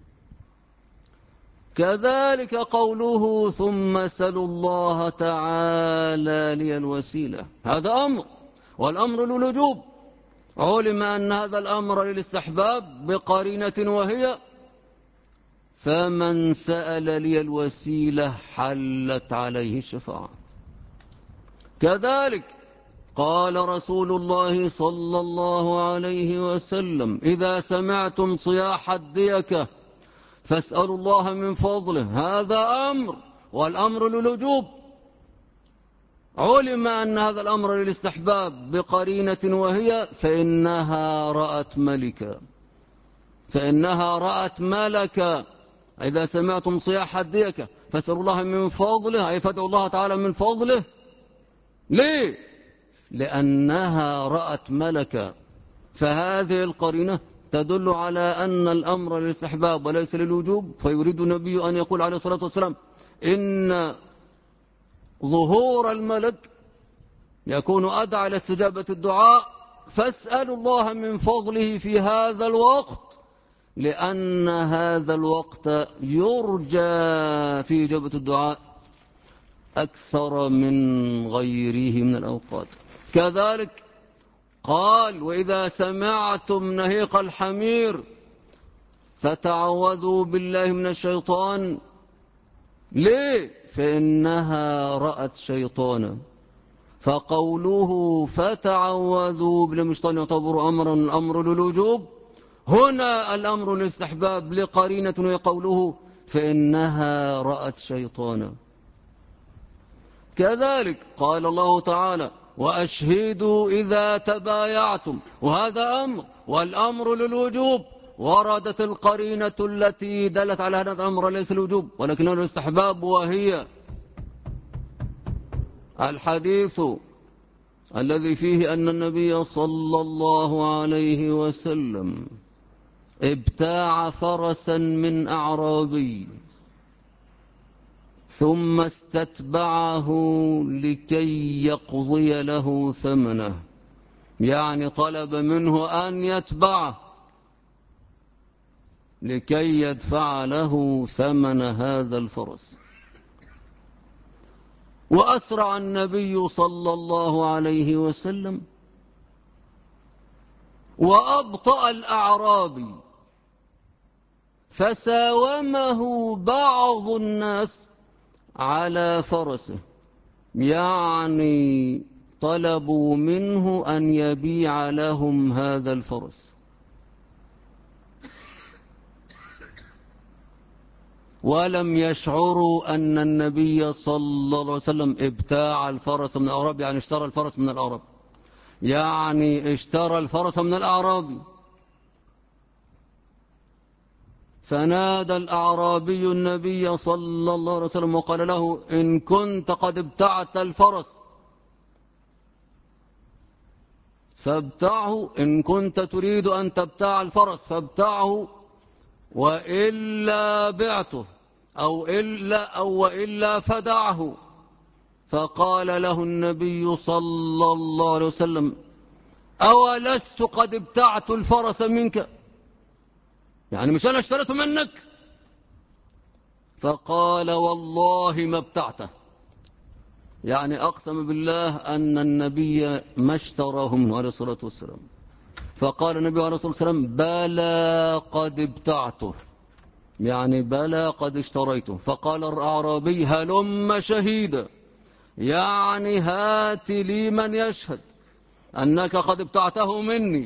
كذلك قوله ثم سلوا الله تعالى لي الوسيلة، هذا أمر، والأمر للوجوب. علم أن هذا الأمر للاستحباب بقرينة، وهي: فمن سأل لي الوسيلة حلت عليه الشفاعة. كذلك قال رسول الله صلى الله عليه وسلم: إذا سمعتم صياح الديكة فاسألوا الله من فضله، هذا أمر، والأمر للوجوب. علم أن هذا الأمر للاستحباب بقرينة، وهي: فإنها رأت ملكا. إذا سمعتم صياح الديكة فاسألوا الله من فضله، أي فادعوا الله تعالى من فضله. ليه؟ لأنها رأت ملكا. فهذه القرينة تدل على أن الأمر للاستحباب وليس للوجوب. فيريد النبي أن يقول عليه الصلاة والسلام: إن ظهور الملك يكون أدعى لاستجابة الدعاء، فاسألوا الله من فضله في هذا الوقت، لأن هذا الوقت يرجى في إجابة الدعاء أكثر من غيره من الأوقات. كذلك قال: وإذا سمعتم نهيق الحمير فتعوذوا بالله من الشيطان. ليه؟ فإنها رأت شيطانا. فقوله فتعوذوا بالله من الشيطان يعتبر أمر للوجوب. هنا الأمر للاستحباب لقرينة، وقوله: فإنها رأت شيطانا. كذلك قال الله تعالى: وأشهدوا إذا تبايعتم، وهذا أمر، والأمر للوجوب. وردت القرينة التي دلت على هذا الأمر ليس الوجوب ولكنه الاستحباب، وهي الحديث الذي فيه أن النبي صلى الله عليه وسلم ابتاع فرسا من أعرابي ثم استتبعه لكي يقضي له ثمنه، يعني طلب منه أن يتبعه لكي يدفع له ثمن هذا الفرس. وأسرع النبي صلى الله عليه وسلم وأبطأ الأعرابي، فساومه بعض الناس على فرسه، يعني طلبوا منه أن يبيع لهم هذا الفرس، ولم يشعروا أن النبي صلى الله عليه وسلم ابتاع الفرس من الأعراب، يعني اشترى الفرس من الأعراب، يعني اشترى الفرس من الأعراب. فنادى الأعرابي النبي صلى الله عليه وسلم وقال له: إن كنت قد ابتعت الفرس فابتعه، إن كنت تريد أن تبتاع الفرس فابتعه، وإلا بعته وإلا فدعه. فقال له النبي صلى الله عليه وسلم: أولست قد ابتعت الفرس منك؟ يعني مش أنا اشتريته منك؟ فقال: والله ما ابتعته. يعني أقسم بالله أن النبي ما اشتراه منه عليه الصلاة والسلام. فقال النبي عليه الصلاة والسلام: بلى قد ابتعته، يعني بلى قد اشتريته. فقال الأعرابي: هلم شهيدا، يعني هات لي من يشهد أنك قد ابتعته مني.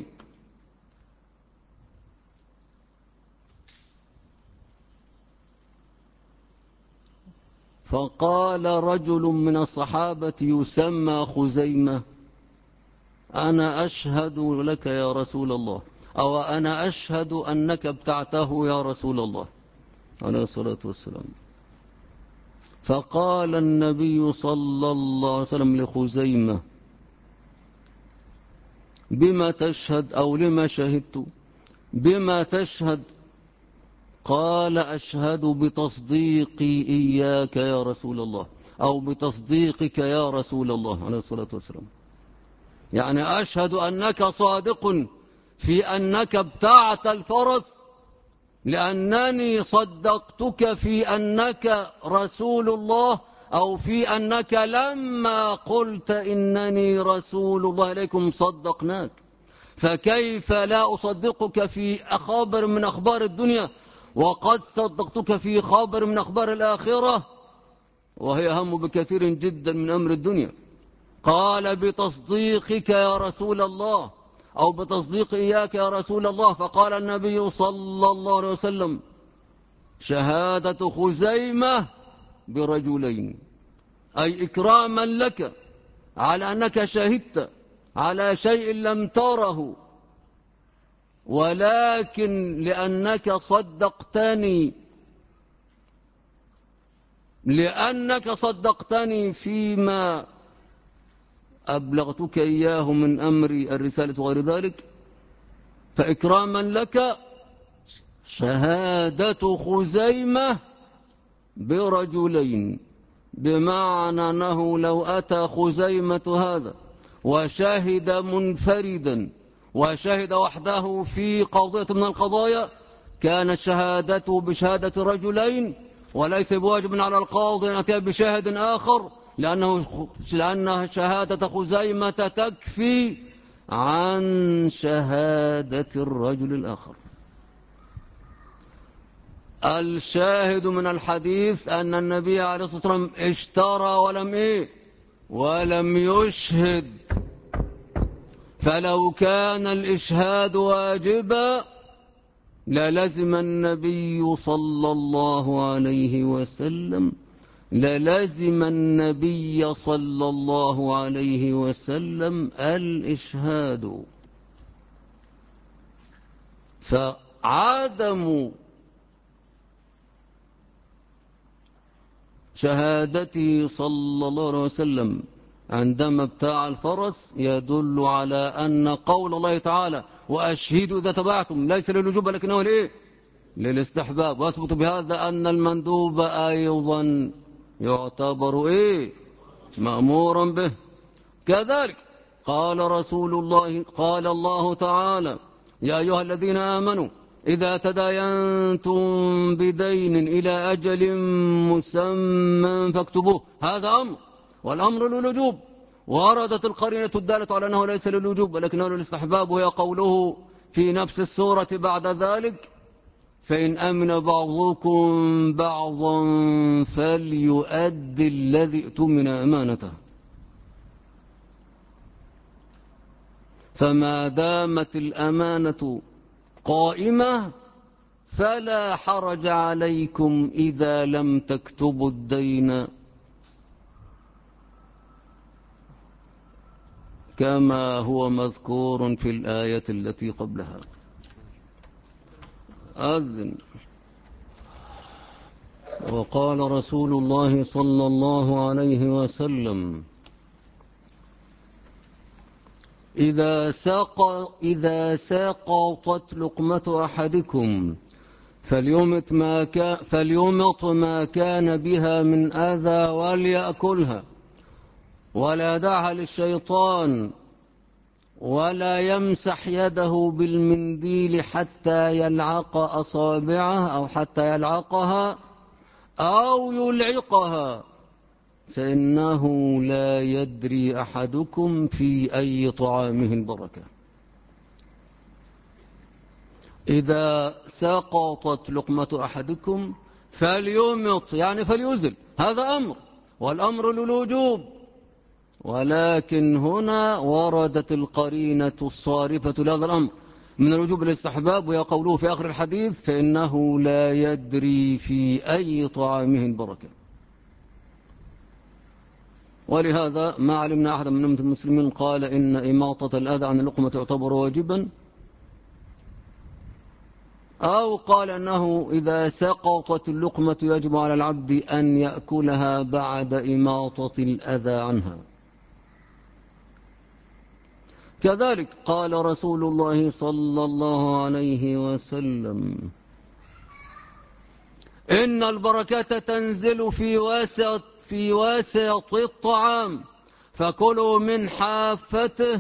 فقال رجل من الصحابة يسمى خزيمة: أنا أشهد لك يا رسول الله، أو أنا أشهد أنك ابتعته يا رسول الله عليه الصلاة والسلام. فقال النبي صلى الله عليه وسلم لخزيمة: بما تشهد أو لما شهدت؟ بما تشهد؟ قال: أشهد بتصديقي إياك يا رسول الله، أو بتصديقك يا رسول الله عليه الصلاة والسلام. يعني أشهد أنك صادق في أنك ابتعت الفرس، لأنني صدقتك في أنك رسول الله، أو في أنك لما قلت إنني رسول الله إليكم صدقناك. فكيف لا أصدقك في خبر من أخبار الدنيا وقد صدقتك في خبر من أخبار الآخرة، وهي أهم بكثير جدا من أمر الدنيا. قال: بتصديقك يا رسول الله، أو بتصديق إياك يا رسول الله. فقال النبي صلى الله عليه وسلم: شهادة خزيمة برجلين، أي إكراما لك على أنك شهدت على شيء لم تره، ولكن لأنك صدقتني فيما أبلغتك إياه من أمر الرسالة وغير ذلك، فإكراما لك شهادة خزيمة برجلين، بمعنى أنه لو أتى خزيمة هذا وشهد منفردا وشهد وحده في قضية من القضايا، كانت شهادته بشهادة رجلين، وليس بواجب على القاضي أن يأتي بشاهد آخر، لأن شهادة خزيمة تكفي عن شهادة الرجل الآخر. الشاهد من الحديث أن النبي عليه الصلاة والسلام اشترى ولم يشهد. فلو كان الإشهاد واجبا للزم النبي صلى الله عليه وسلم الإشهاد. فعدم شهادته صلى الله عليه وسلم عندما ابتاع الفرس يدل على أن قول الله تعالى: وأشهدوا إذا تبعتم، ليس للوجوب لكنه للاستحباب. واثبت بهذا أن المندوب أيضا يعتبر مأمورا به. كذلك قال الله تعالى: يا أيها الذين آمنوا إذا تداينتم بدين إلى أجل مسمى فاكتبوه. هذا أمر، والأمر للوجوب، وردت القرينة الدالة على أنه ليس للوجوب ولكنه للاستحباب، وهي قوله في نفس السورة بعد ذلك: فإن أمن بعضكم بعضا فليؤدي الذي اؤتمن أمانته. فما دامت الأمانة قائمة فلا حرج عليكم إذا لم تكتبوا الدين كما هو مذكور في الآية التي قبلها. أذن وقال رسول الله صلى الله عليه وسلم: إذا ساقطت لقمة أحدكم فليمط ما كان بها من أذى وليأكلها ولا يدعها للشيطان ولا يمسح يده بالمنديل حتى يلعق أصابعه أو حتى يلعقها أو يلعقها، فإنه لا يدري أحدكم في أي طعامه البركة. إذا سقطت لقمة أحدكم فليمط، يعني فليزل، هذا أمر، والأمر للوجوب، ولكن هنا وردت القرينة الصارفة لهذا الأمر من الوجوب الاستحباب، وهي قوله في آخر الحديث: فإنه لا يدري في أي طعامه البركة. ولهذا ما علمنا أحدا من أمة المسلمين قال إن إماطة الأذى عن اللقمة تعتبر واجبا، أو قال أنه إذا سقطت اللقمة يجب على العبد أن يأكلها بعد إماطة الأذى عنها. كذلك قال رسول الله صلى الله عليه وسلم: إن البركة تنزل في واسط الطعام، فكلوا من حافته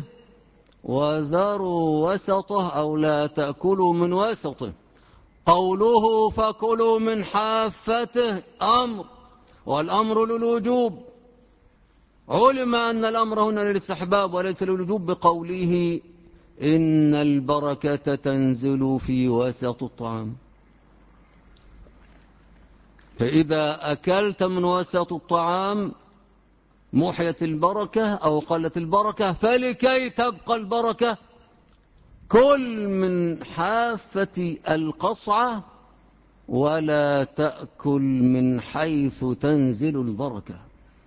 وذروا وسطه، أو لا تأكلوا من وسطه. قوله فكلوا من حافته أمر، والأمر للوجوب. علم أن الأمر هنا للاستحباب وليس للوجوب بقوله إن البركة تنزل في وسط الطعام. فإذا أكلت من وسط الطعام محيت البركة أو قلت البركة، فلكي تبقى البركة كل من حافة القصعة ولا تأكل من حيث تنزل البركة.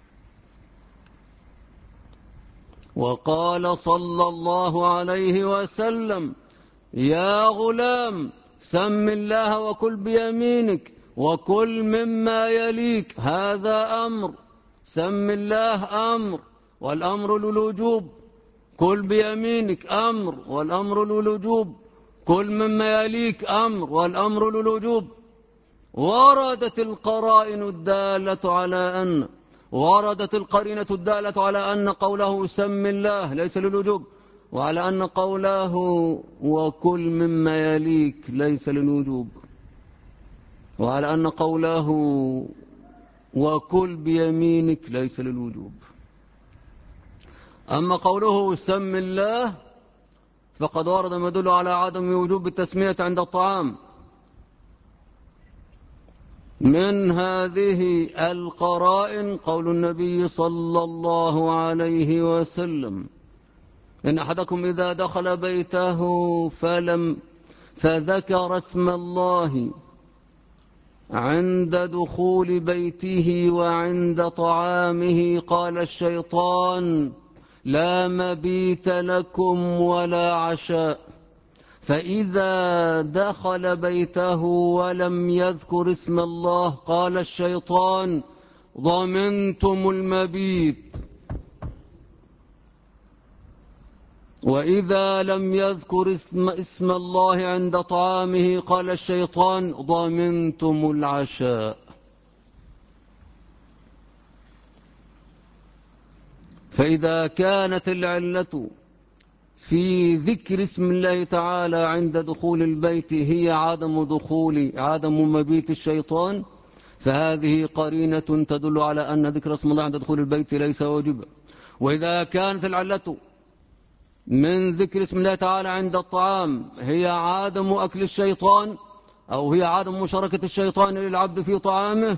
وقال صلى الله عليه وسلم: يا غلام سم الله وكل بيمينك وكل مما يليك. هذا أمر، سم الله أمر والأمر للوجوب، كل بيمينك أمر والأمر للوجوب، كل مما يليك أمر والأمر للوجوب. وردت القرينة الدالة على أن قوله سم الله ليس للوجوب، وعلى أن قوله وكل مما يليك ليس للوجوب، وعلى أن قوله وكل بيمينك ليس للوجوب. أما قوله سم الله فقد ورد ما يدل على عدم وجوب التسمية عند الطعام. من هذه القرائن قول النبي صلى الله عليه وسلم: إن أحدكم إذا دخل بيته فذكر اسم الله عند دخول بيته وعند طعامه قال الشيطان: لا مبيت لكم ولا عشاء. فإذا دخل بيته ولم يذكر اسم الله قال الشيطان: ضمنتم المبيت. وإذا لم يذكر اسم الله عند طعامه قال الشيطان: ضمنتم العشاء. فإذا كانت العلة في ذكر اسم الله تعالى عند دخول البيت هي عدم مبيت الشيطان، فهذه قرينة تدل على أن ذكر اسم الله عند دخول البيت ليس واجبا. وإذا كانت العلة من ذكر اسم الله تعالى عند الطعام هي عدم أكل الشيطان أو هي عدم مشاركة الشيطان للعبد في طعامه،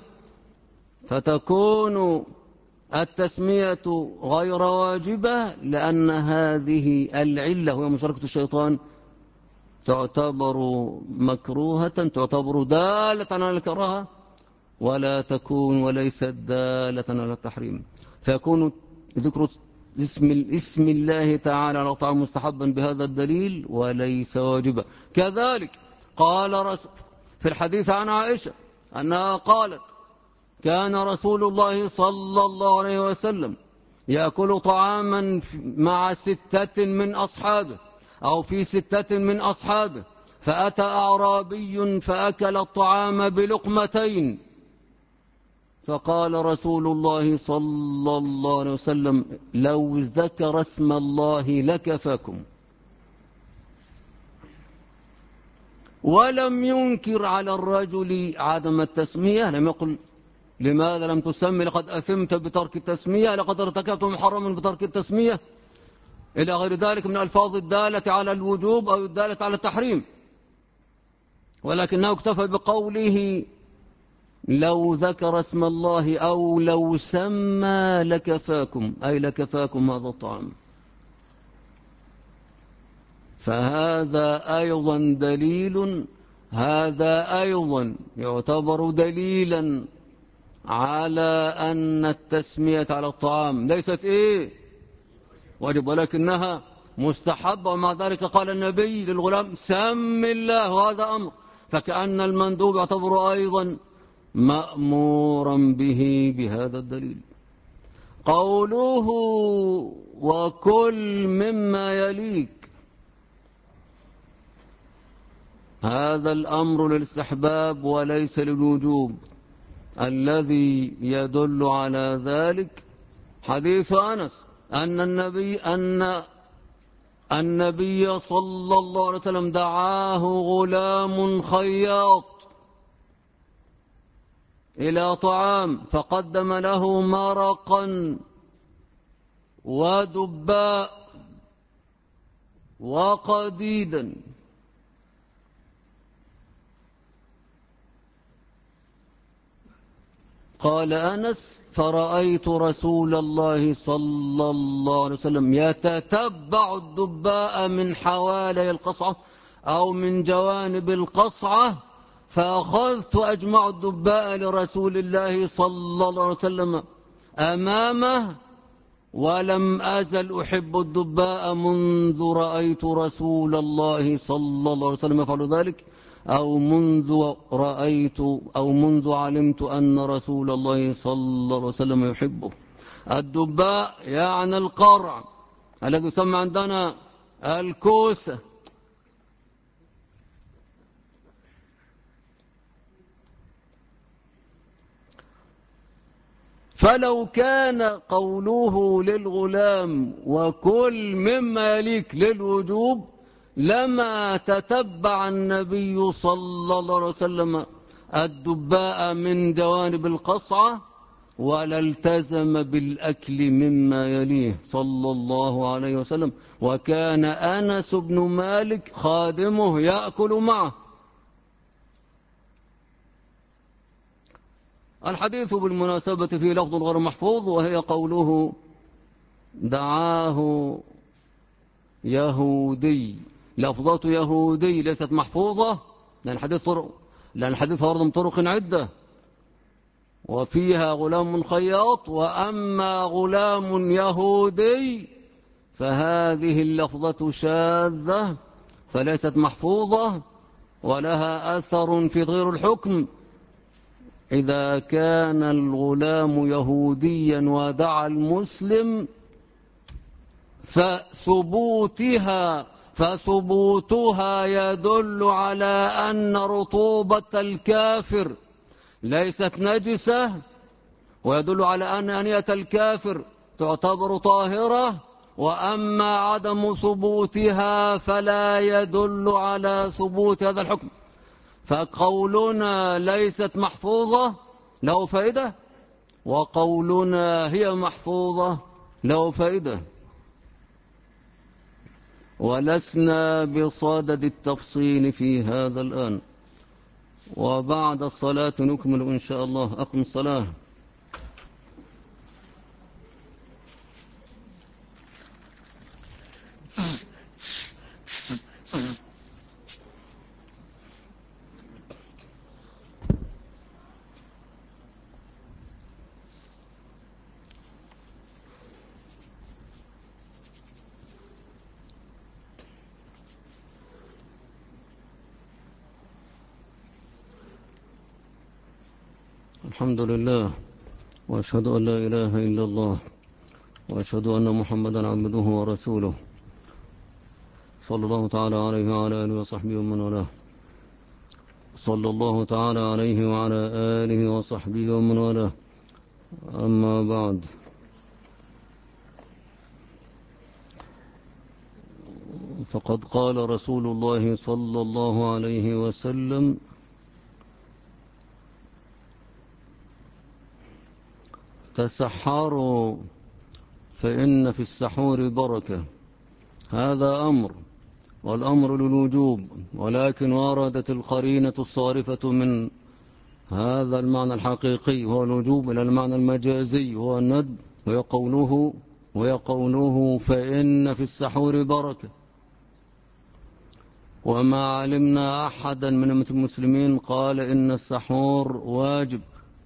فتكون التسمية غير واجبة، لأن هذه العلة وهي مشاركة الشيطان تعتبر مكروهة، تعتبر دالة على الكراهة وليست دالة على التحريم، فيكون ذكر اسم الله تعالى على طعام مستحبا بهذا الدليل وليس واجبا. كذلك قال في الحديث عن عائشة أنها قالت: كان رسول الله صلى الله عليه وسلم يأكل طعاما مع 6 من أصحابه أو في 6 من أصحابه، فأتى أعرابي فأكل الطعام بلقمتين، فقال رسول الله صلى الله عليه وسلم: لو ذكر اسم الله لكفاكم. ولم ينكر على الرجل عدم التسمية، لم يقل لماذا لم تسمي، لقد أثمت بترك التسمية، لقد ارتكبت محرما بترك التسمية، إلى غير ذلك من الألفاظ الدالة على الوجوب أو الدالة على التحريم، ولكنه اكتفى بقوله لو ذكر اسم الله أو لو سمى لكفاكم، أي لكفاكم هذا الطعام. فهذا أيضا دليل، هذا أيضا يعتبر دليلا على أن التسمية على الطعام ليست واجب، ولكنها مستحبة. ومع ذلك قال النبي للغلام: سم الله، وهذا أمر، فكأن المندوب يعتبر أيضا مأمورا به بهذا الدليل. قوله وكل مما يليك، هذا الأمر للاستحباب وليس للوجوب. الذي يدل على ذلك حديث أنس أن النبي صلى الله عليه وسلم دعاه غلام خياط إلى طعام فقدم له مرقا ودباء وقديدا. قال أنس: فرأيت رسول الله صلى الله عليه وسلم يتتبع الدباء من حوالي القصعة أو من جوانب القصعة، فأخذت أجمع الدباء لرسول الله صلى الله عليه وسلم أمامه، ولم أزل أحب الدباء منذ رأيت رسول الله صلى الله عليه وسلم يفعل ذلك، أو منذ علمت أن رسول الله صلى الله عليه وسلم يحبه. الدباء يعني القرع الذي يسمى عندنا الكوسة. فلو كان قوله للغلام وكل مما يليك للوجوب لما تتبع النبي صلى الله عليه وسلم الدباء من جوانب القصعة ولا التزم بالأكل مما يليه صلى الله عليه وسلم، وكان أنس بن مالك خادمه يأكل معه. الحديث بالمناسبة فيه لفظ غير محفوظ، وهي قوله دعاه يهودي. لفظة يهودي ليست محفوظة، لأن الحديث ورد من طرق عدة، وفيها غلام خياط، وأما غلام يهودي فهذه اللفظة شاذة فليست محفوظة، ولها أثر في تغيير الحكم إذا كان الغلام يهوديا ودعا المسلم، فثبوتها يدل على أن رطوبة الكافر ليست نجسة، ويدل على أن أنية الكافر تعتبر طاهرة، وأما عدم ثبوتها فلا يدل على ثبوت هذا الحكم. فقولنا ليست محفوظة له فائدة، وقولنا هي محفوظة له فائدة، ولسنا بصدد التفصيل في هذا الآن. وبعد الصلاة نكمل إن شاء الله. أقم الصلاة. الحمد لله، وأشهد أن لا إله إلا الله، وأشهد أن محمدا عبده ورسوله، صلى الله تعالى عليه وعلى آله وصحبه ومن والاه. صلى الله تعالى عليه وعلى آله وصحبه ومن والاه. أما بعد، فقد قال رسول الله صلى الله عليه وسلم: تسحروا فإن في السحور بركة. هذا أمر، والأمر للوجوب، ولكن وردت القرينة الصارفة من هذا المعنى الحقيقي هو الوجوب إلى المعنى المجازي هو الندب، ويقوله فإن في السحور بركة. وما علمنا أحدا من أمة المسلمين قال إن السحور واجب.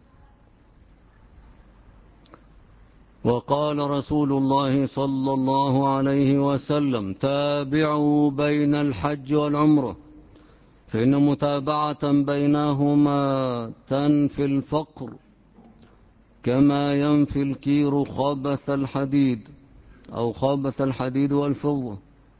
وقال رسول الله صلى الله عليه وسلم: تابعوا بين الحج والعمرة، فإن متابعة بينهما تنفي الفقر كما ينفي الكير خبث الحديد، أو خبث الحديد والفضة.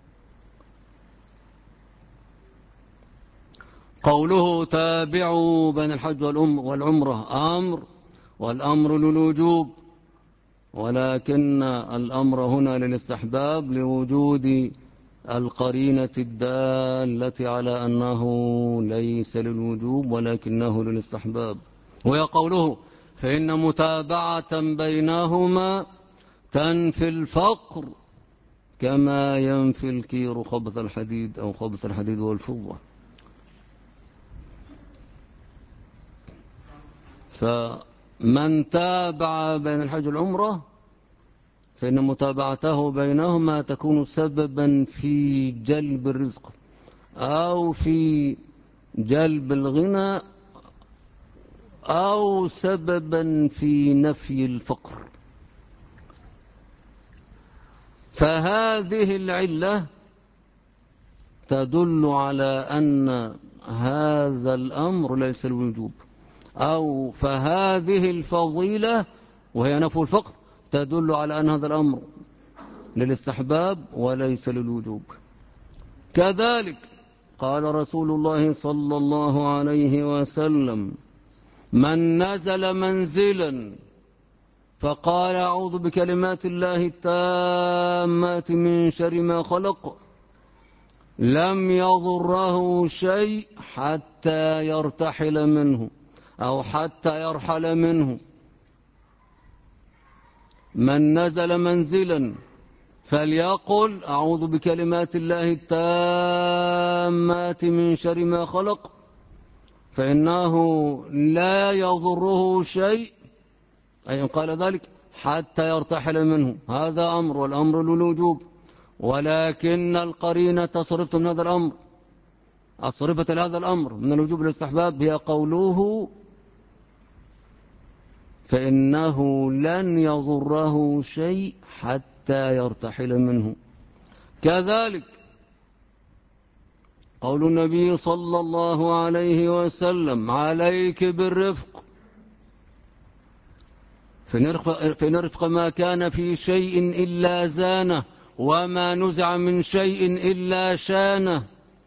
قوله تابعوا بين الحج والعمرة أمر، والأمر للوجوب، ولكن الأمر هنا للاستحباب لوجود القرينة الدالة على أنه ليس للوجوب ولكنه للاستحباب. وهي قوله فإن متابعة بينهما تنفي الفقر كما ينفي الكير خبث الحديد، أو خبث الحديد والفضة. فمن تابع بين الحج والعمرة فإن متابعته بينهما تكون سببا في جلب الرزق، أو في جلب الغنى، أو سببا في نفي الفقر. فهذه العلة تدل على أن هذا الأمر ليس الوجوب، أو فهذه الفضيلة وهي نفي الفقر تدل على أن هذا الأمر للاستحباب وليس للوجوب. كذلك قال رسول الله صلى الله عليه وسلم: من نزل منزلا فقال أعوذ بكلمات الله التامات من شر ما خلق لم يضره شيء حتى يرتحل منه، أو حتى يرحل منه. من نزل منزلا فليقل أعوذ بكلمات الله التامات من شر ما خلق، فإنه لا يضره شيء، أي قال ذلك حتى يرتحل منه. هذا أمر، والأمر للوجوب، ولكن القرينة صرفت من هذا الأمر، أصرفت هذا الأمر من الوجوب للاستحباب هي قوله فإنه لن يضره شيء حتى يرتحل منه. كذلك قول النبي صلى الله عليه وسلم: عليك بالرفق، فإن رفق ما كان في شيء إلا زانه، وما نزع من شيء إلا شانه.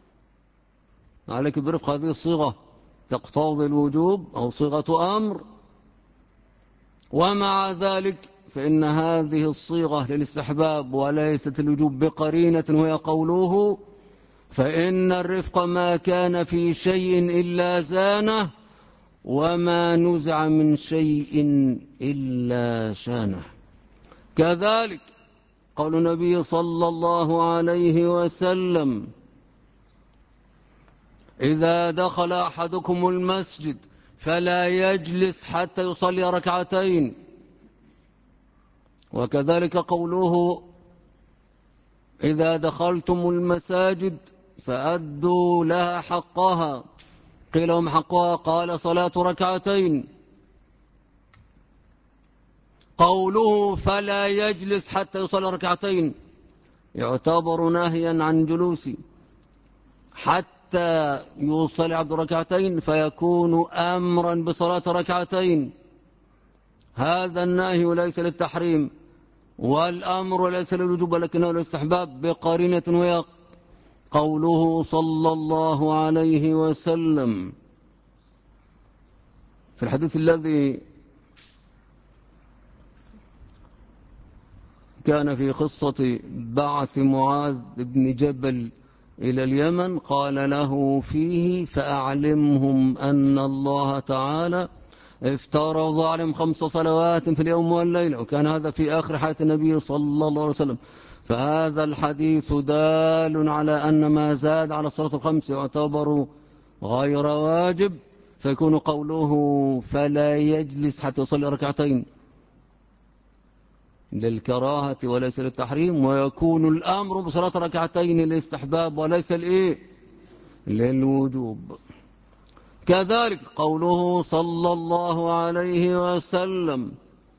عليك بالرفق هذه الصيغة تقتضي الوجوب، أو صيغة أمر، ومع ذلك فإن هذه الصيغة للاستحباب وليست الوجوب بقرينة، وهي قوله فإن الرفق ما كان في شيء إلا زانه، وما نزع من شيء إلا شانه. كذلك قول النبي صلى الله عليه وسلم: إذا دخل أحدكم المسجد فلا يجلس حتى يصلي ركعتين. وكذلك قوله إذا دخلتم المساجد فأدوا لها حقها. قيل وما حقها؟ قال صلاة ركعتين. قوله فلا يجلس حتى يصلي ركعتين يعتبر نهيا عن جلوس حتى يوصل عبد ركعتين فيكون أمرا بصلاة ركعتين. هذا النهي ليس للتحريم، والأمر ليس للوجوب ولكنه للاستحباب بقرينة، وهي قوله صلى الله عليه وسلم في الحديث الذي كان في قصة بعث معاذ بن جبل إلى اليمن، قال له فيه: فأعلمهم أن الله تعالى افترض عليهم 5 صلوات في اليوم والليلة، وكان هذا في آخر حياة النبي صلى الله عليه وسلم. فهذا الحديث دال على أن ما زاد على الصلاة الخمس يعتبر غير واجب، فيكون قوله فلا يجلس حتى يصلي ركعتين للكراهة وليس للتحريم، ويكون الأمر بصلاة ركعتين للاستحباب وليس للوجوب. كذلك قوله صلى الله عليه وسلم: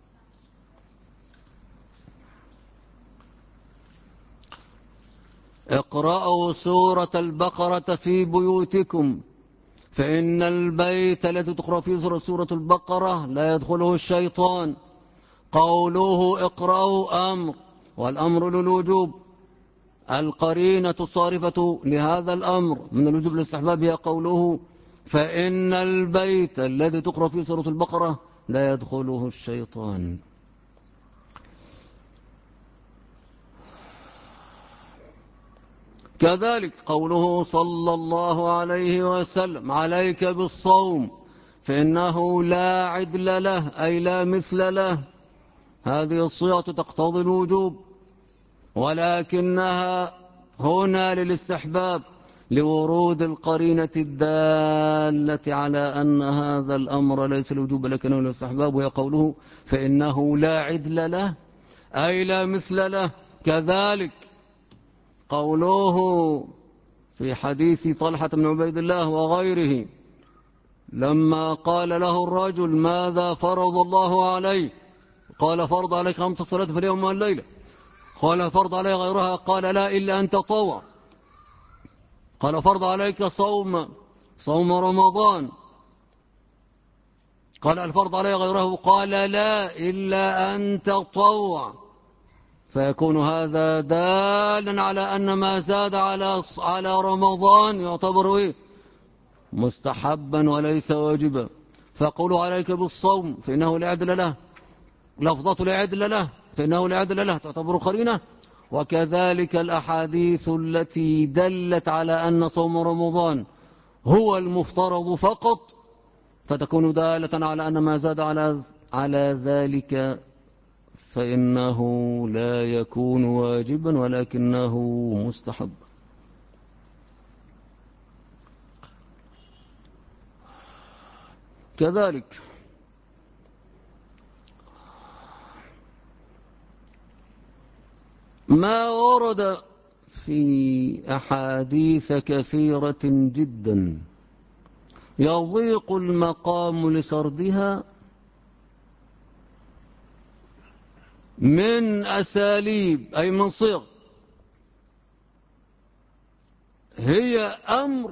اقرأوا سورة البقرة في بيوتكم فإن البيت الذي تقرأ فيه سورة البقرة لا يدخله الشيطان. قوله اقرأوا أمر، والأمر للوجوب. القرينة الصارفة لهذا الأمر من الوجوب للاستحباب هي قوله فإن البيت الذي تقرأ فيه سورة البقرة لا يدخله الشيطان. كذلك قوله صلى الله عليه وسلم: عليك بالصوم فإنه لا عدل له، أي لا مثل له. هذه الصيغة تقتضي الوجوب، ولكنها هنا للاستحباب لورود القرينة الدالة على أن هذا الأمر ليس الوجوب لكنه للاستحباب، وهي قوله فإنه لا عدل له، أي لا مثل له. كذلك قوله في حديث طلحة بن عبيد الله وغيره لما قال له الرجل: ماذا فرض الله عليه؟ قال: فرض عليك 5 صلوات في اليوم والليلة. قال: فرض علي غيرها؟ قال: لا، إلا أن تطوع. قال: فرض عليك صوم رمضان. قال: الفرض علي غيره؟ قال: لا، إلا أن تطوع. فيكون هذا دالا على أن ما زاد على رمضان يعتبر مستحبا وليس واجبا. فقولوا عليك بالصوم فإنه لا عدل له، لفظة لا عدل له فإنه لا عدل له تعتبر قرينة. وكذلك الأحاديث التي دلت على أن صوم رمضان هو المفترض فقط فتكون دالة على أن ما زاد على ذلك فإنه لا يكون واجبا ولكنه مستحب. كذلك ما ورد في أحاديث كثيرة جدا يضيق المقام لسردها من أساليب، أي من صيغ، هي أمر،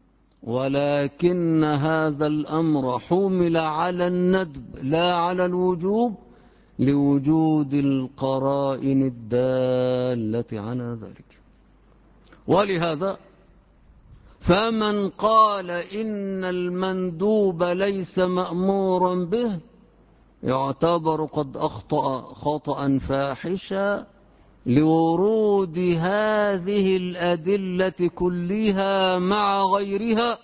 ولكن هذا الأمر حمل على الندب لا على الوجوب لوجود القرائن الدالة على ذلك. ولهذا فمن قال إن المندوب ليس مأمورا به يعتبر قد أخطأ خطأ فاحشا لورود هذه الأدلة كلها مع غيرها،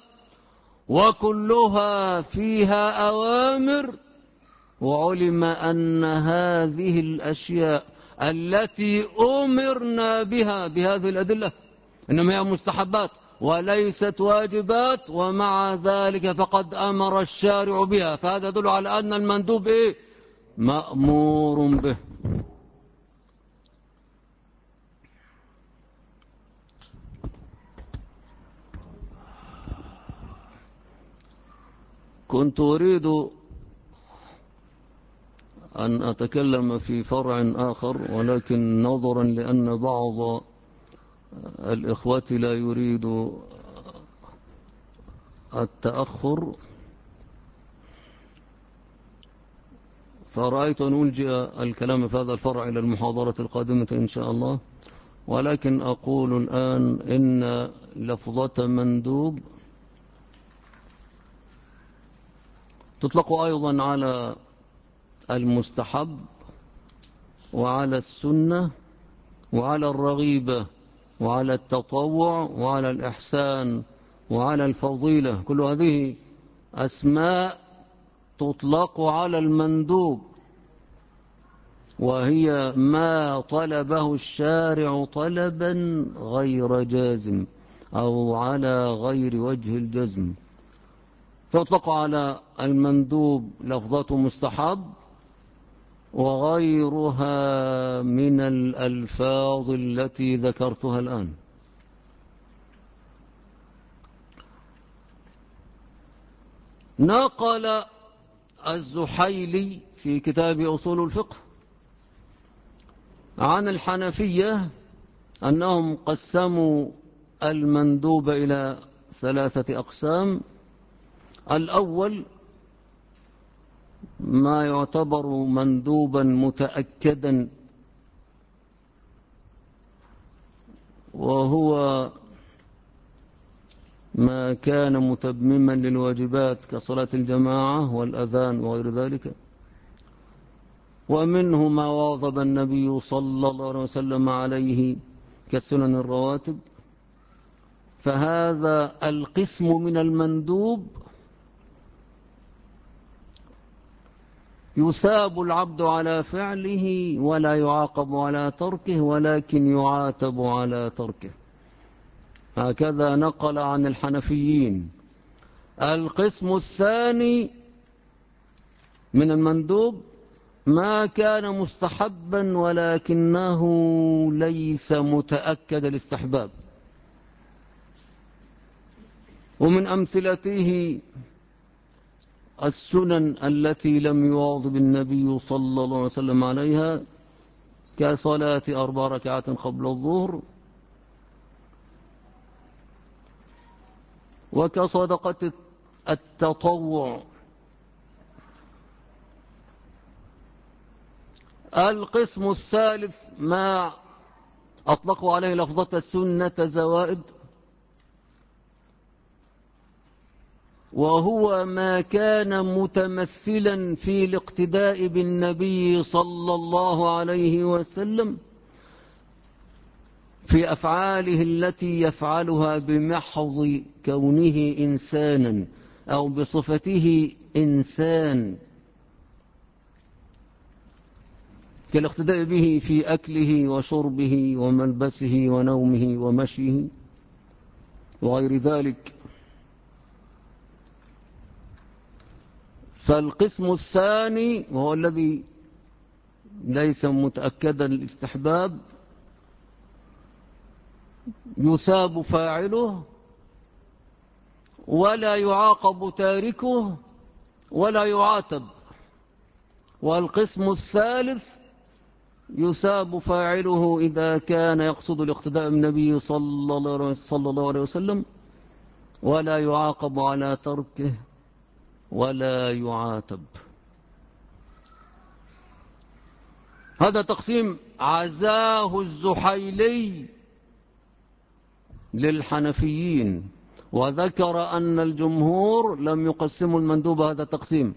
وكلها فيها أوامر، وعلم أن هذه الأشياء التي أمرنا بها بهذه الأدلة إنما هي مستحبات وليست واجبات، ومع ذلك فقد أمر الشارع بها، فهذا يدل على أن المندوب مأمور به. كنت أريد أن أتكلم في فرع آخر، ولكن نظرا لأن بعض الإخوة لا يريد التأخر، فرأيت أن ألجئ الكلام في هذا الفرع إلى المحاضرة القادمة إن شاء الله، ولكن أقول الآن إن لفظة مندوب تطلق أيضا على المستحب وعلى السنة وعلى الرغيبة وعلى التطوع وعلى الإحسان وعلى الفضيلة. كل هذه أسماء تطلق على المندوب، وهي ما طلبه الشارع طلبا غير جازم أو على غير وجه الجزم، فيطلق على المندوب لفظة مستحب وغيرها من الألفاظ التي ذكرتها الآن. نقل الزحيلي في كتاب أصول الفقه عن الحنفية أنهم قسموا المندوب إلى 3 أقسام. الأول ما يعتبر مندوبا متأكدا، وهو ما كان متمما للواجبات كصلاة الجماعة والأذان وغير ذلك، ومنه ما واظب النبي صلى الله عليه وسلم عليه كالسنن الرواتب. فهذا القسم من المندوب يثاب العبد على فعله ولا يعاقب على تركه، ولكن يعاتب على تركه. هكذا نقل عن الحنفيين. القسم الثاني من المندوب ما كان مستحبا ولكنه ليس متأكد الاستحباب، ومن أمثلته السنن التي لم يواظب النبي صلى الله عليه وسلم عليها كصلاة 4 ركعات قبل الظهر، وكصدقة التطوع. القسم الثالث ما أطلقوا عليه لفظة السنة زوائد، وهو ما كان متمثلا في الاقتداء بالنبي صلى الله عليه وسلم في أفعاله التي يفعلها بمحض كونه إنسانا أو بصفته إنسان، كالاقتداء به في أكله وشربه وملبسه ونومه ومشيه وغير ذلك. فالقسم الثاني وهو الذي ليس متأكدا الاستحباب يثاب فاعله ولا يعاقب تاركه ولا يعاتب. والقسم الثالث يثاب فاعله إذا كان يقصد الاقتداء بالنبي صلى الله عليه وسلم، ولا يعاقب على تركه ولا يعاتب. هذا تقسيم عزاه الزحيلي للحنفيين، وذكر أن الجمهور لم يقسموا المندوب هذا التقسيم.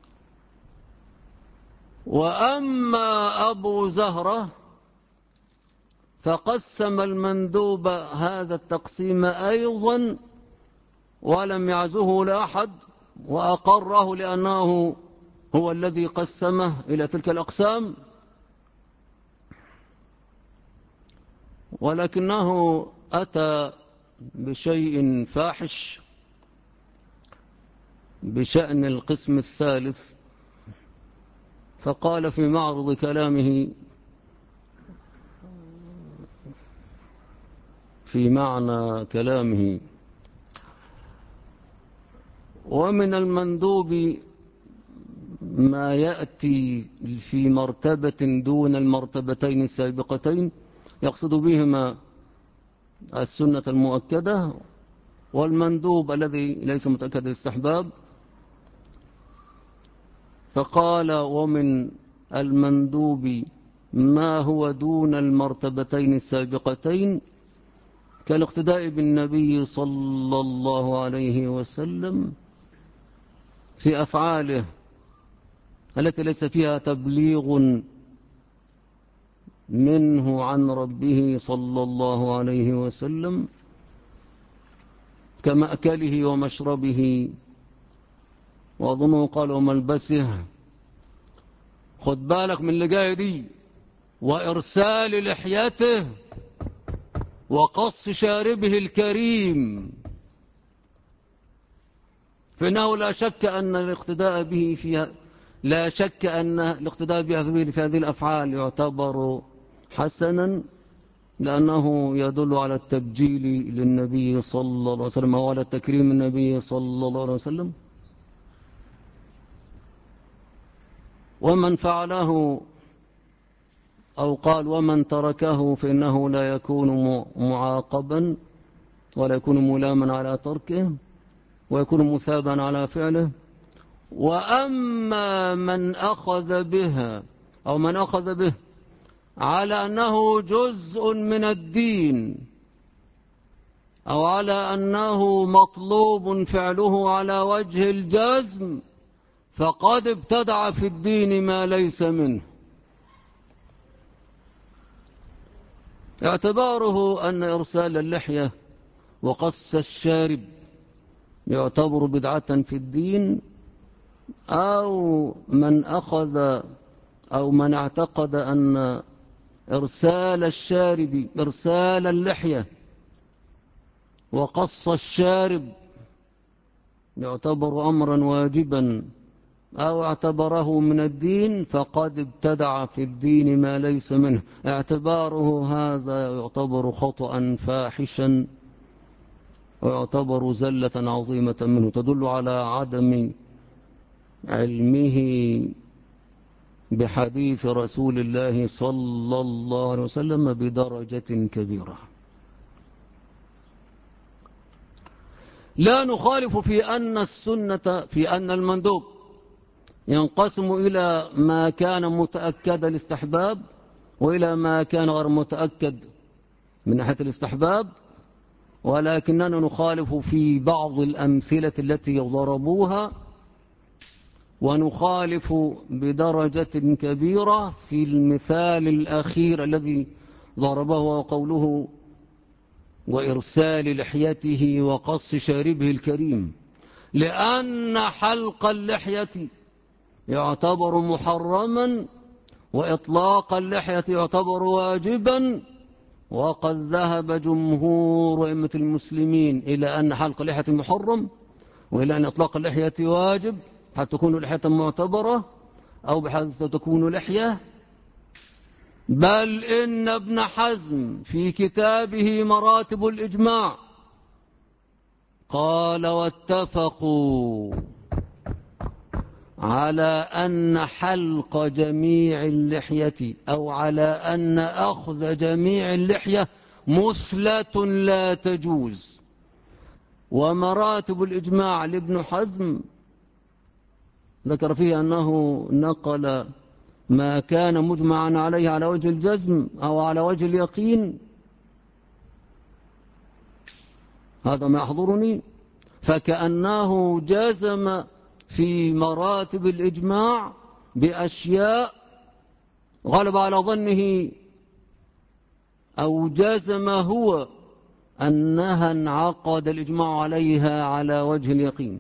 وأما أبو زهرة فقسم المندوب هذا التقسيم أيضا ولم يعزه لأحد، وأقره لأنه هو الذي قسمه إلى تلك الأقسام، ولكنه أتى بشيء فاحش بشأن القسم الثالث، فقال في معرض كلامه في معنى كلامه: ومن المندوب ما يأتي في مرتبة دون المرتبتين السابقتين، يقصد بهما السنة المؤكدة والمندوب الذي ليس متأكد الاستحباب. فقال ومن المندوب ما هو دون المرتبتين السابقتين كالاقتداء بالنبي صلى الله عليه وسلم في أفعاله التي ليس فيها تبليغ منه عن ربه صلى الله عليه وسلم كمأكله ومشربه، وأظنه قال وملبسه. خد بالك من اللي جاي دي، وإرسال لحيته وقص شاربه الكريم، فإنه لا شك أن الاقتداء به فيها في هذه الأفعال يعتبر حسنا، لأنه يدل على التبجيل للنبي صلى الله عليه وسلم أو على تكريم النبي صلى الله عليه وسلم. ومن فعله أو قال ومن تركه فإنه لا يكون معاقبا ولا يكون ملاما على تركه ويكون مثابا على فعله. وأما من أخذ بها أو من أخذ به على أنه جزء من الدين أو على أنه مطلوب فعله على وجه الجزم فقد ابتدع في الدين ما ليس منه. اعتباره أن إرسال اللحية وقص الشارب يعتبر بدعة في الدين، أو من اعتقد أن إرسال اللحية وقص الشارب يعتبر أمرا واجبا أو اعتبره من الدين فقد ابتدع في الدين ما ليس منه. اعتباره هذا يعتبر خطأ فاحشا ويعتبر زلة عظيمة منه تدل على عدم علمه بحديث رسول الله صلى الله عليه وسلم بدرجة كبيرة. لا نخالف في أن المندوب ينقسم إلى ما كان متأكد الاستحباب وإلى ما كان غير متأكد من ناحية الاستحباب، ولكننا نخالف في بعض الأمثلة التي ضربوها، ونخالف بدرجة كبيرة في المثال الأخير الذي ضربه وقوله وإرسال لحيته وقص شاربه الكريم، لأن حلق اللحية يعتبر محرما وإطلاق اللحية يعتبر واجبا، وقد ذهب جمهور أئمة المسلمين إلى أن حلق اللحية محرم وإلى أن إطلاق اللحية واجب حتى تكون لحية معتبرة أو بحيث تكون لحية. بل إن ابن حزم في كتابه مراتب الإجماع قال واتفقوا على أن حلق جميع اللحية أو على أن أخذ جميع اللحية مثلة لا تجوز. ومراتب الإجماع لابن حزم ذكر فيه أنه نقل ما كان مجمعا عليه على وجه الجزم أو على وجه اليقين، هذا ما يحضرني، فكأنه جزم في مراتب الإجماع بأشياء غلب على ظنه أو جزم هو أنها انعقد الإجماع عليها على وجه اليقين.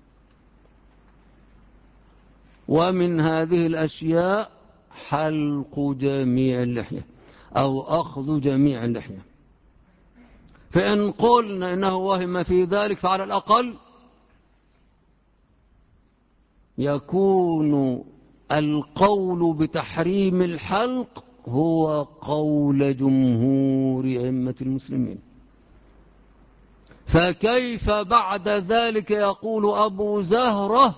ومن هذه الأشياء حلق جميع اللحية أو أخذ جميع اللحية. فإن قلنا إنه وهم في ذلك فعلى الأقل يكون القول بتحريم الحلق هو قول جمهور أئمة المسلمين. فكيف بعد ذلك يقول أبو زهرة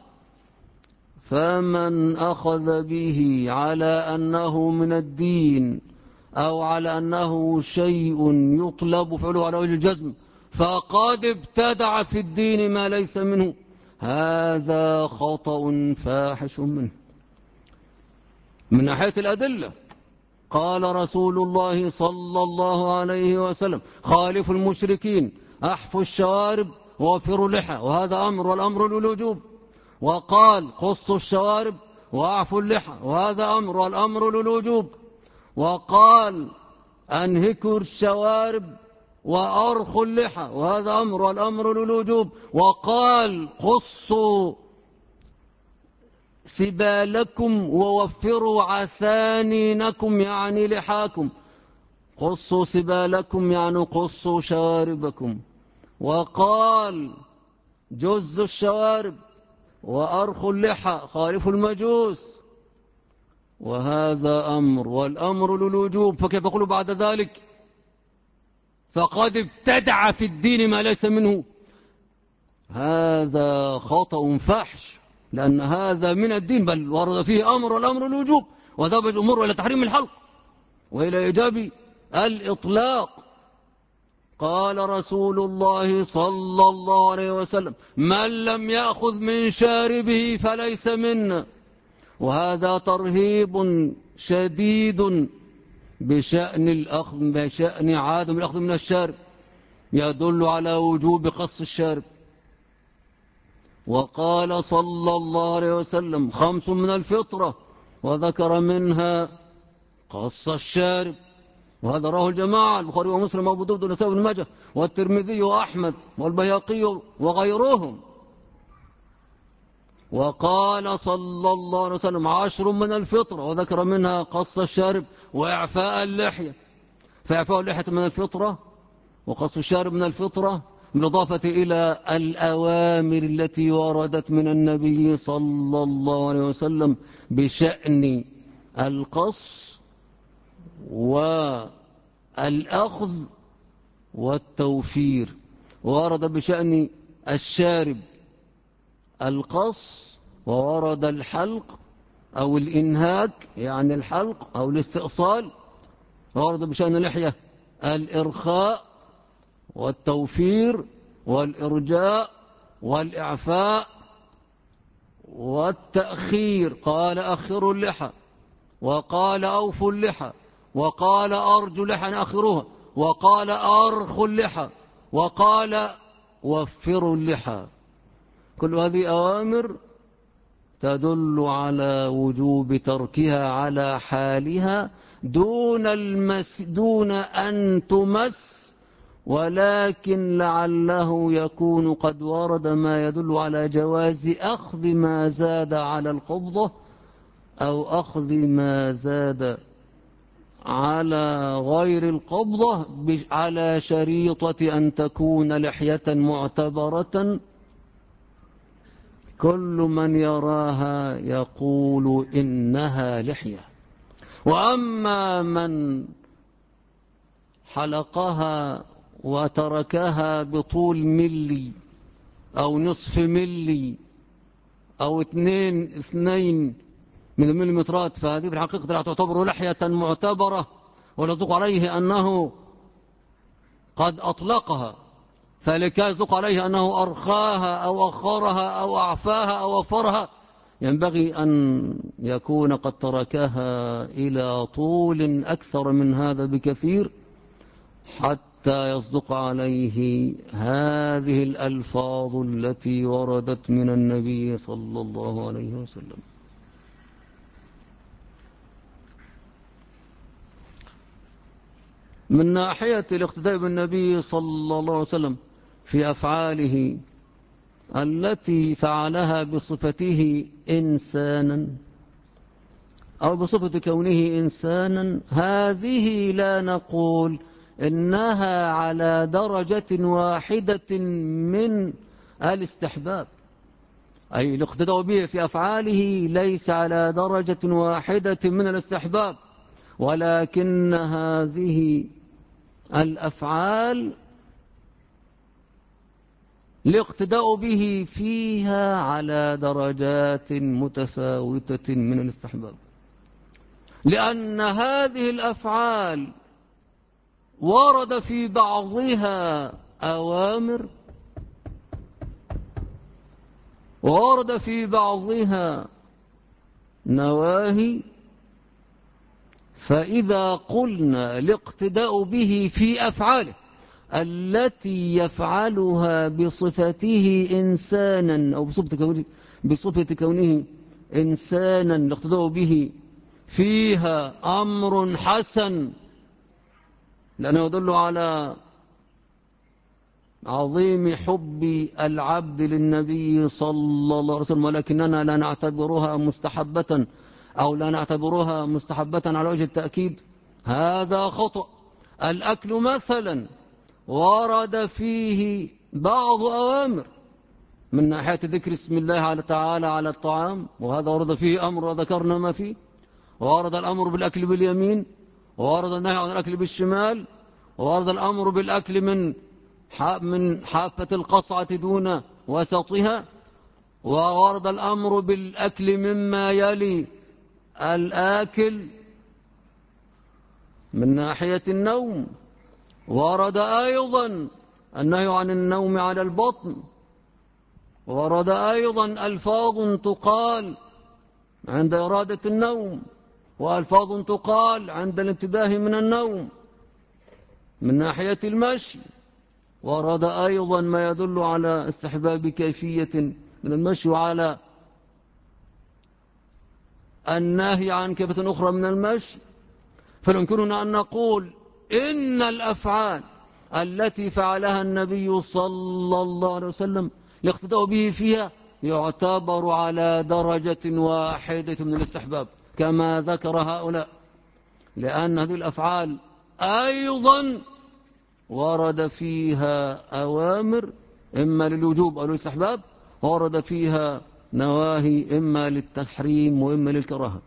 فمن أخذ به على أنه من الدين أو على أنه شيء يطلب فعله على وجه الجزم فقد ابتدع في الدين ما ليس منه، هذا خطأ فاحش منه. من ناحية الأدلة قال رسول الله صلى الله عليه وسلم: خالفوا المشركين، أحفوا الشوارب ووفروا اللحى، وهذا أمر، والأمر للوجوب. وقال: قصوا الشوارب وأعفوا اللحى، وهذا أمر، والأمر للوجوب. وقال: أنهكوا الشوارب وأرخوا اللحى، وهذا أمر، والأمر للوجوب. وقال: قصوا سبالكم ووفروا عسانينكم، يعني لحاكم. قصوا سبالكم يعني قصوا شواربكم. وقال: جزوا الشوارب وأرخوا اللحى، خالفوا المجوس، وهذا أمر، والأمر للوجوب. فكيف يقول بعد ذلك: فقد ابتدع في الدين ما ليس منه؟ هذا خطأ فحش، لأن هذا من الدين، بل ورد فيه أمر، والأمر الوجوب، وذهب الأمور إلى تحريم الحلق وإلى إيجاب الإطلاق. قال رسول الله صلى الله عليه وسلم: من لم يأخذ من شاربه فليس منا. وهذا ترهيب شديد بشأن الأخذ، بشأن عدم الأخذ من الشارب، يدل على وجوب قص الشارب. وقال صلى الله عليه وسلم: 5 من الفطرة، وذكر منها قص الشارب. وهذا رواه الجماعة، البخاري ومسلم وابو داود والنسائي وابن ماجه والترمذي وأحمد والبيهقي وغيرهم. وقال صلى الله عليه وسلم: 10 من الفطرة، وذكر منها قص الشارب وإعفاء اللحية. فإعفاء اللحية من الفطرة، وقص الشارب من الفطرة، بالإضافة إلى الأوامر التي وردت من النبي صلى الله عليه وسلم بشأن القص والأخذ والتوفير. ورد بشأن الشارب القص، وورد الحلق أو الإنهاك يعني الحلق أو الاستئصال. ورد بشأن اللحية الإرخاء والتوفير والإرجاء والإعفاء والتأخير. قال: أخروا اللحى، وقال: أوفوا اللحى، وقال: أرجوا اللحى أخروها، وقال: أرخوا اللحى، وقال: وفروا اللحى. كل هذه أوامر تدل على وجوب تركها على حالها دون أن تمس، ولكن لعله يكون قد ورد ما يدل على جواز أخذ ما زاد على القبضة، أو أخذ ما زاد على غير القبضة على شريطة أن تكون لحية معتبرة. كل من يراها يقول إنها لحية. وأما من حلقها وتركها بطول ملي أو نصف ملي أو 2 من المليمترات، فهذه في الحقيقة لا تعتبر لحية معتبرة، ونصدق عليه أنه قد أطلقها، فلكي يصدق عليه أنه أرخاها أو أخرها أو أعفاها أو وفرها، ينبغي أن يكون قد تركها إلى طول أكثر من هذا بكثير، حتى يصدق عليه هذه الألفاظ التي وردت من النبي صلى الله عليه وسلم. من ناحية الاقتداء بالنبي صلى الله عليه وسلم في أفعاله التي فعلها بصفته إنسانا أو بصفة كونه إنسانا، هذه لا نقول إنها على درجة واحدة من الاستحباب، أي الاقتداء به في أفعاله ليس على درجة واحدة من الاستحباب، ولكن هذه الأفعال الاقتداء به فيها على درجات متفاوتة من الاستحباب، لأن هذه الأفعال ورد في بعضها أوامر وورد في بعضها نواهي. فإذا قلنا الاقتداء به في أفعاله التي يفعلها بصفته إنسانا أو بصفة كونه إنسانا، الاقتداء به فيها أمر حسن، لأنه يدل على عظيم حب العبد للنبي صلى الله عليه وسلم، ولكننا لا نعتبرها مستحبة أو لا نعتبرها مستحبة على وجه التأكيد، هذا خطأ. الأكل مثلا ورد فيه بعض أوامر من ناحية ذكر اسم الله تعالى على الطعام، وهذا ورد فيه أمر وذكرنا ما فيه، ورد الأمر بالأكل باليمين، ورد النهي عن الأكل بالشمال، ورد الأمر بالأكل من حافة القصعة دون وسطها، وورد الأمر بالأكل مما يلي الآكل من ناحية النوم، ورد أيضا النهي عن النوم على البطن، ورد أيضا ألفاظ تقال عند إرادة النوم وألفاظ تقال عند الانتباه من النوم من ناحية المشي، ورد أيضا ما يدل على استحباب كيفية من المشي وعلى النهي عن كيفية أخرى من المشي. فيمكننا أن نقول إن الأفعال التي فعلها النبي صلى الله عليه وسلم الاقتداء به فيها يعتبر على درجة واحدة من الاستحباب كما ذكر هؤلاء، لأن هذه الأفعال أيضا ورد فيها أوامر إما للوجوب أو للاستحباب، ورد فيها نواهي إما للتحريم وإما للكراهة.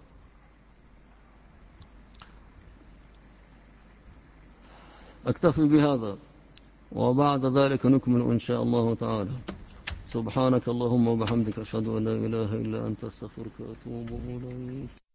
أكتفي بهذا وبعد ذلك نكمل إن شاء الله تعالى. سبحانك اللهم وبحمدك أشهد أن لا إله إلا أنت أستغفرك وأتوب إليك.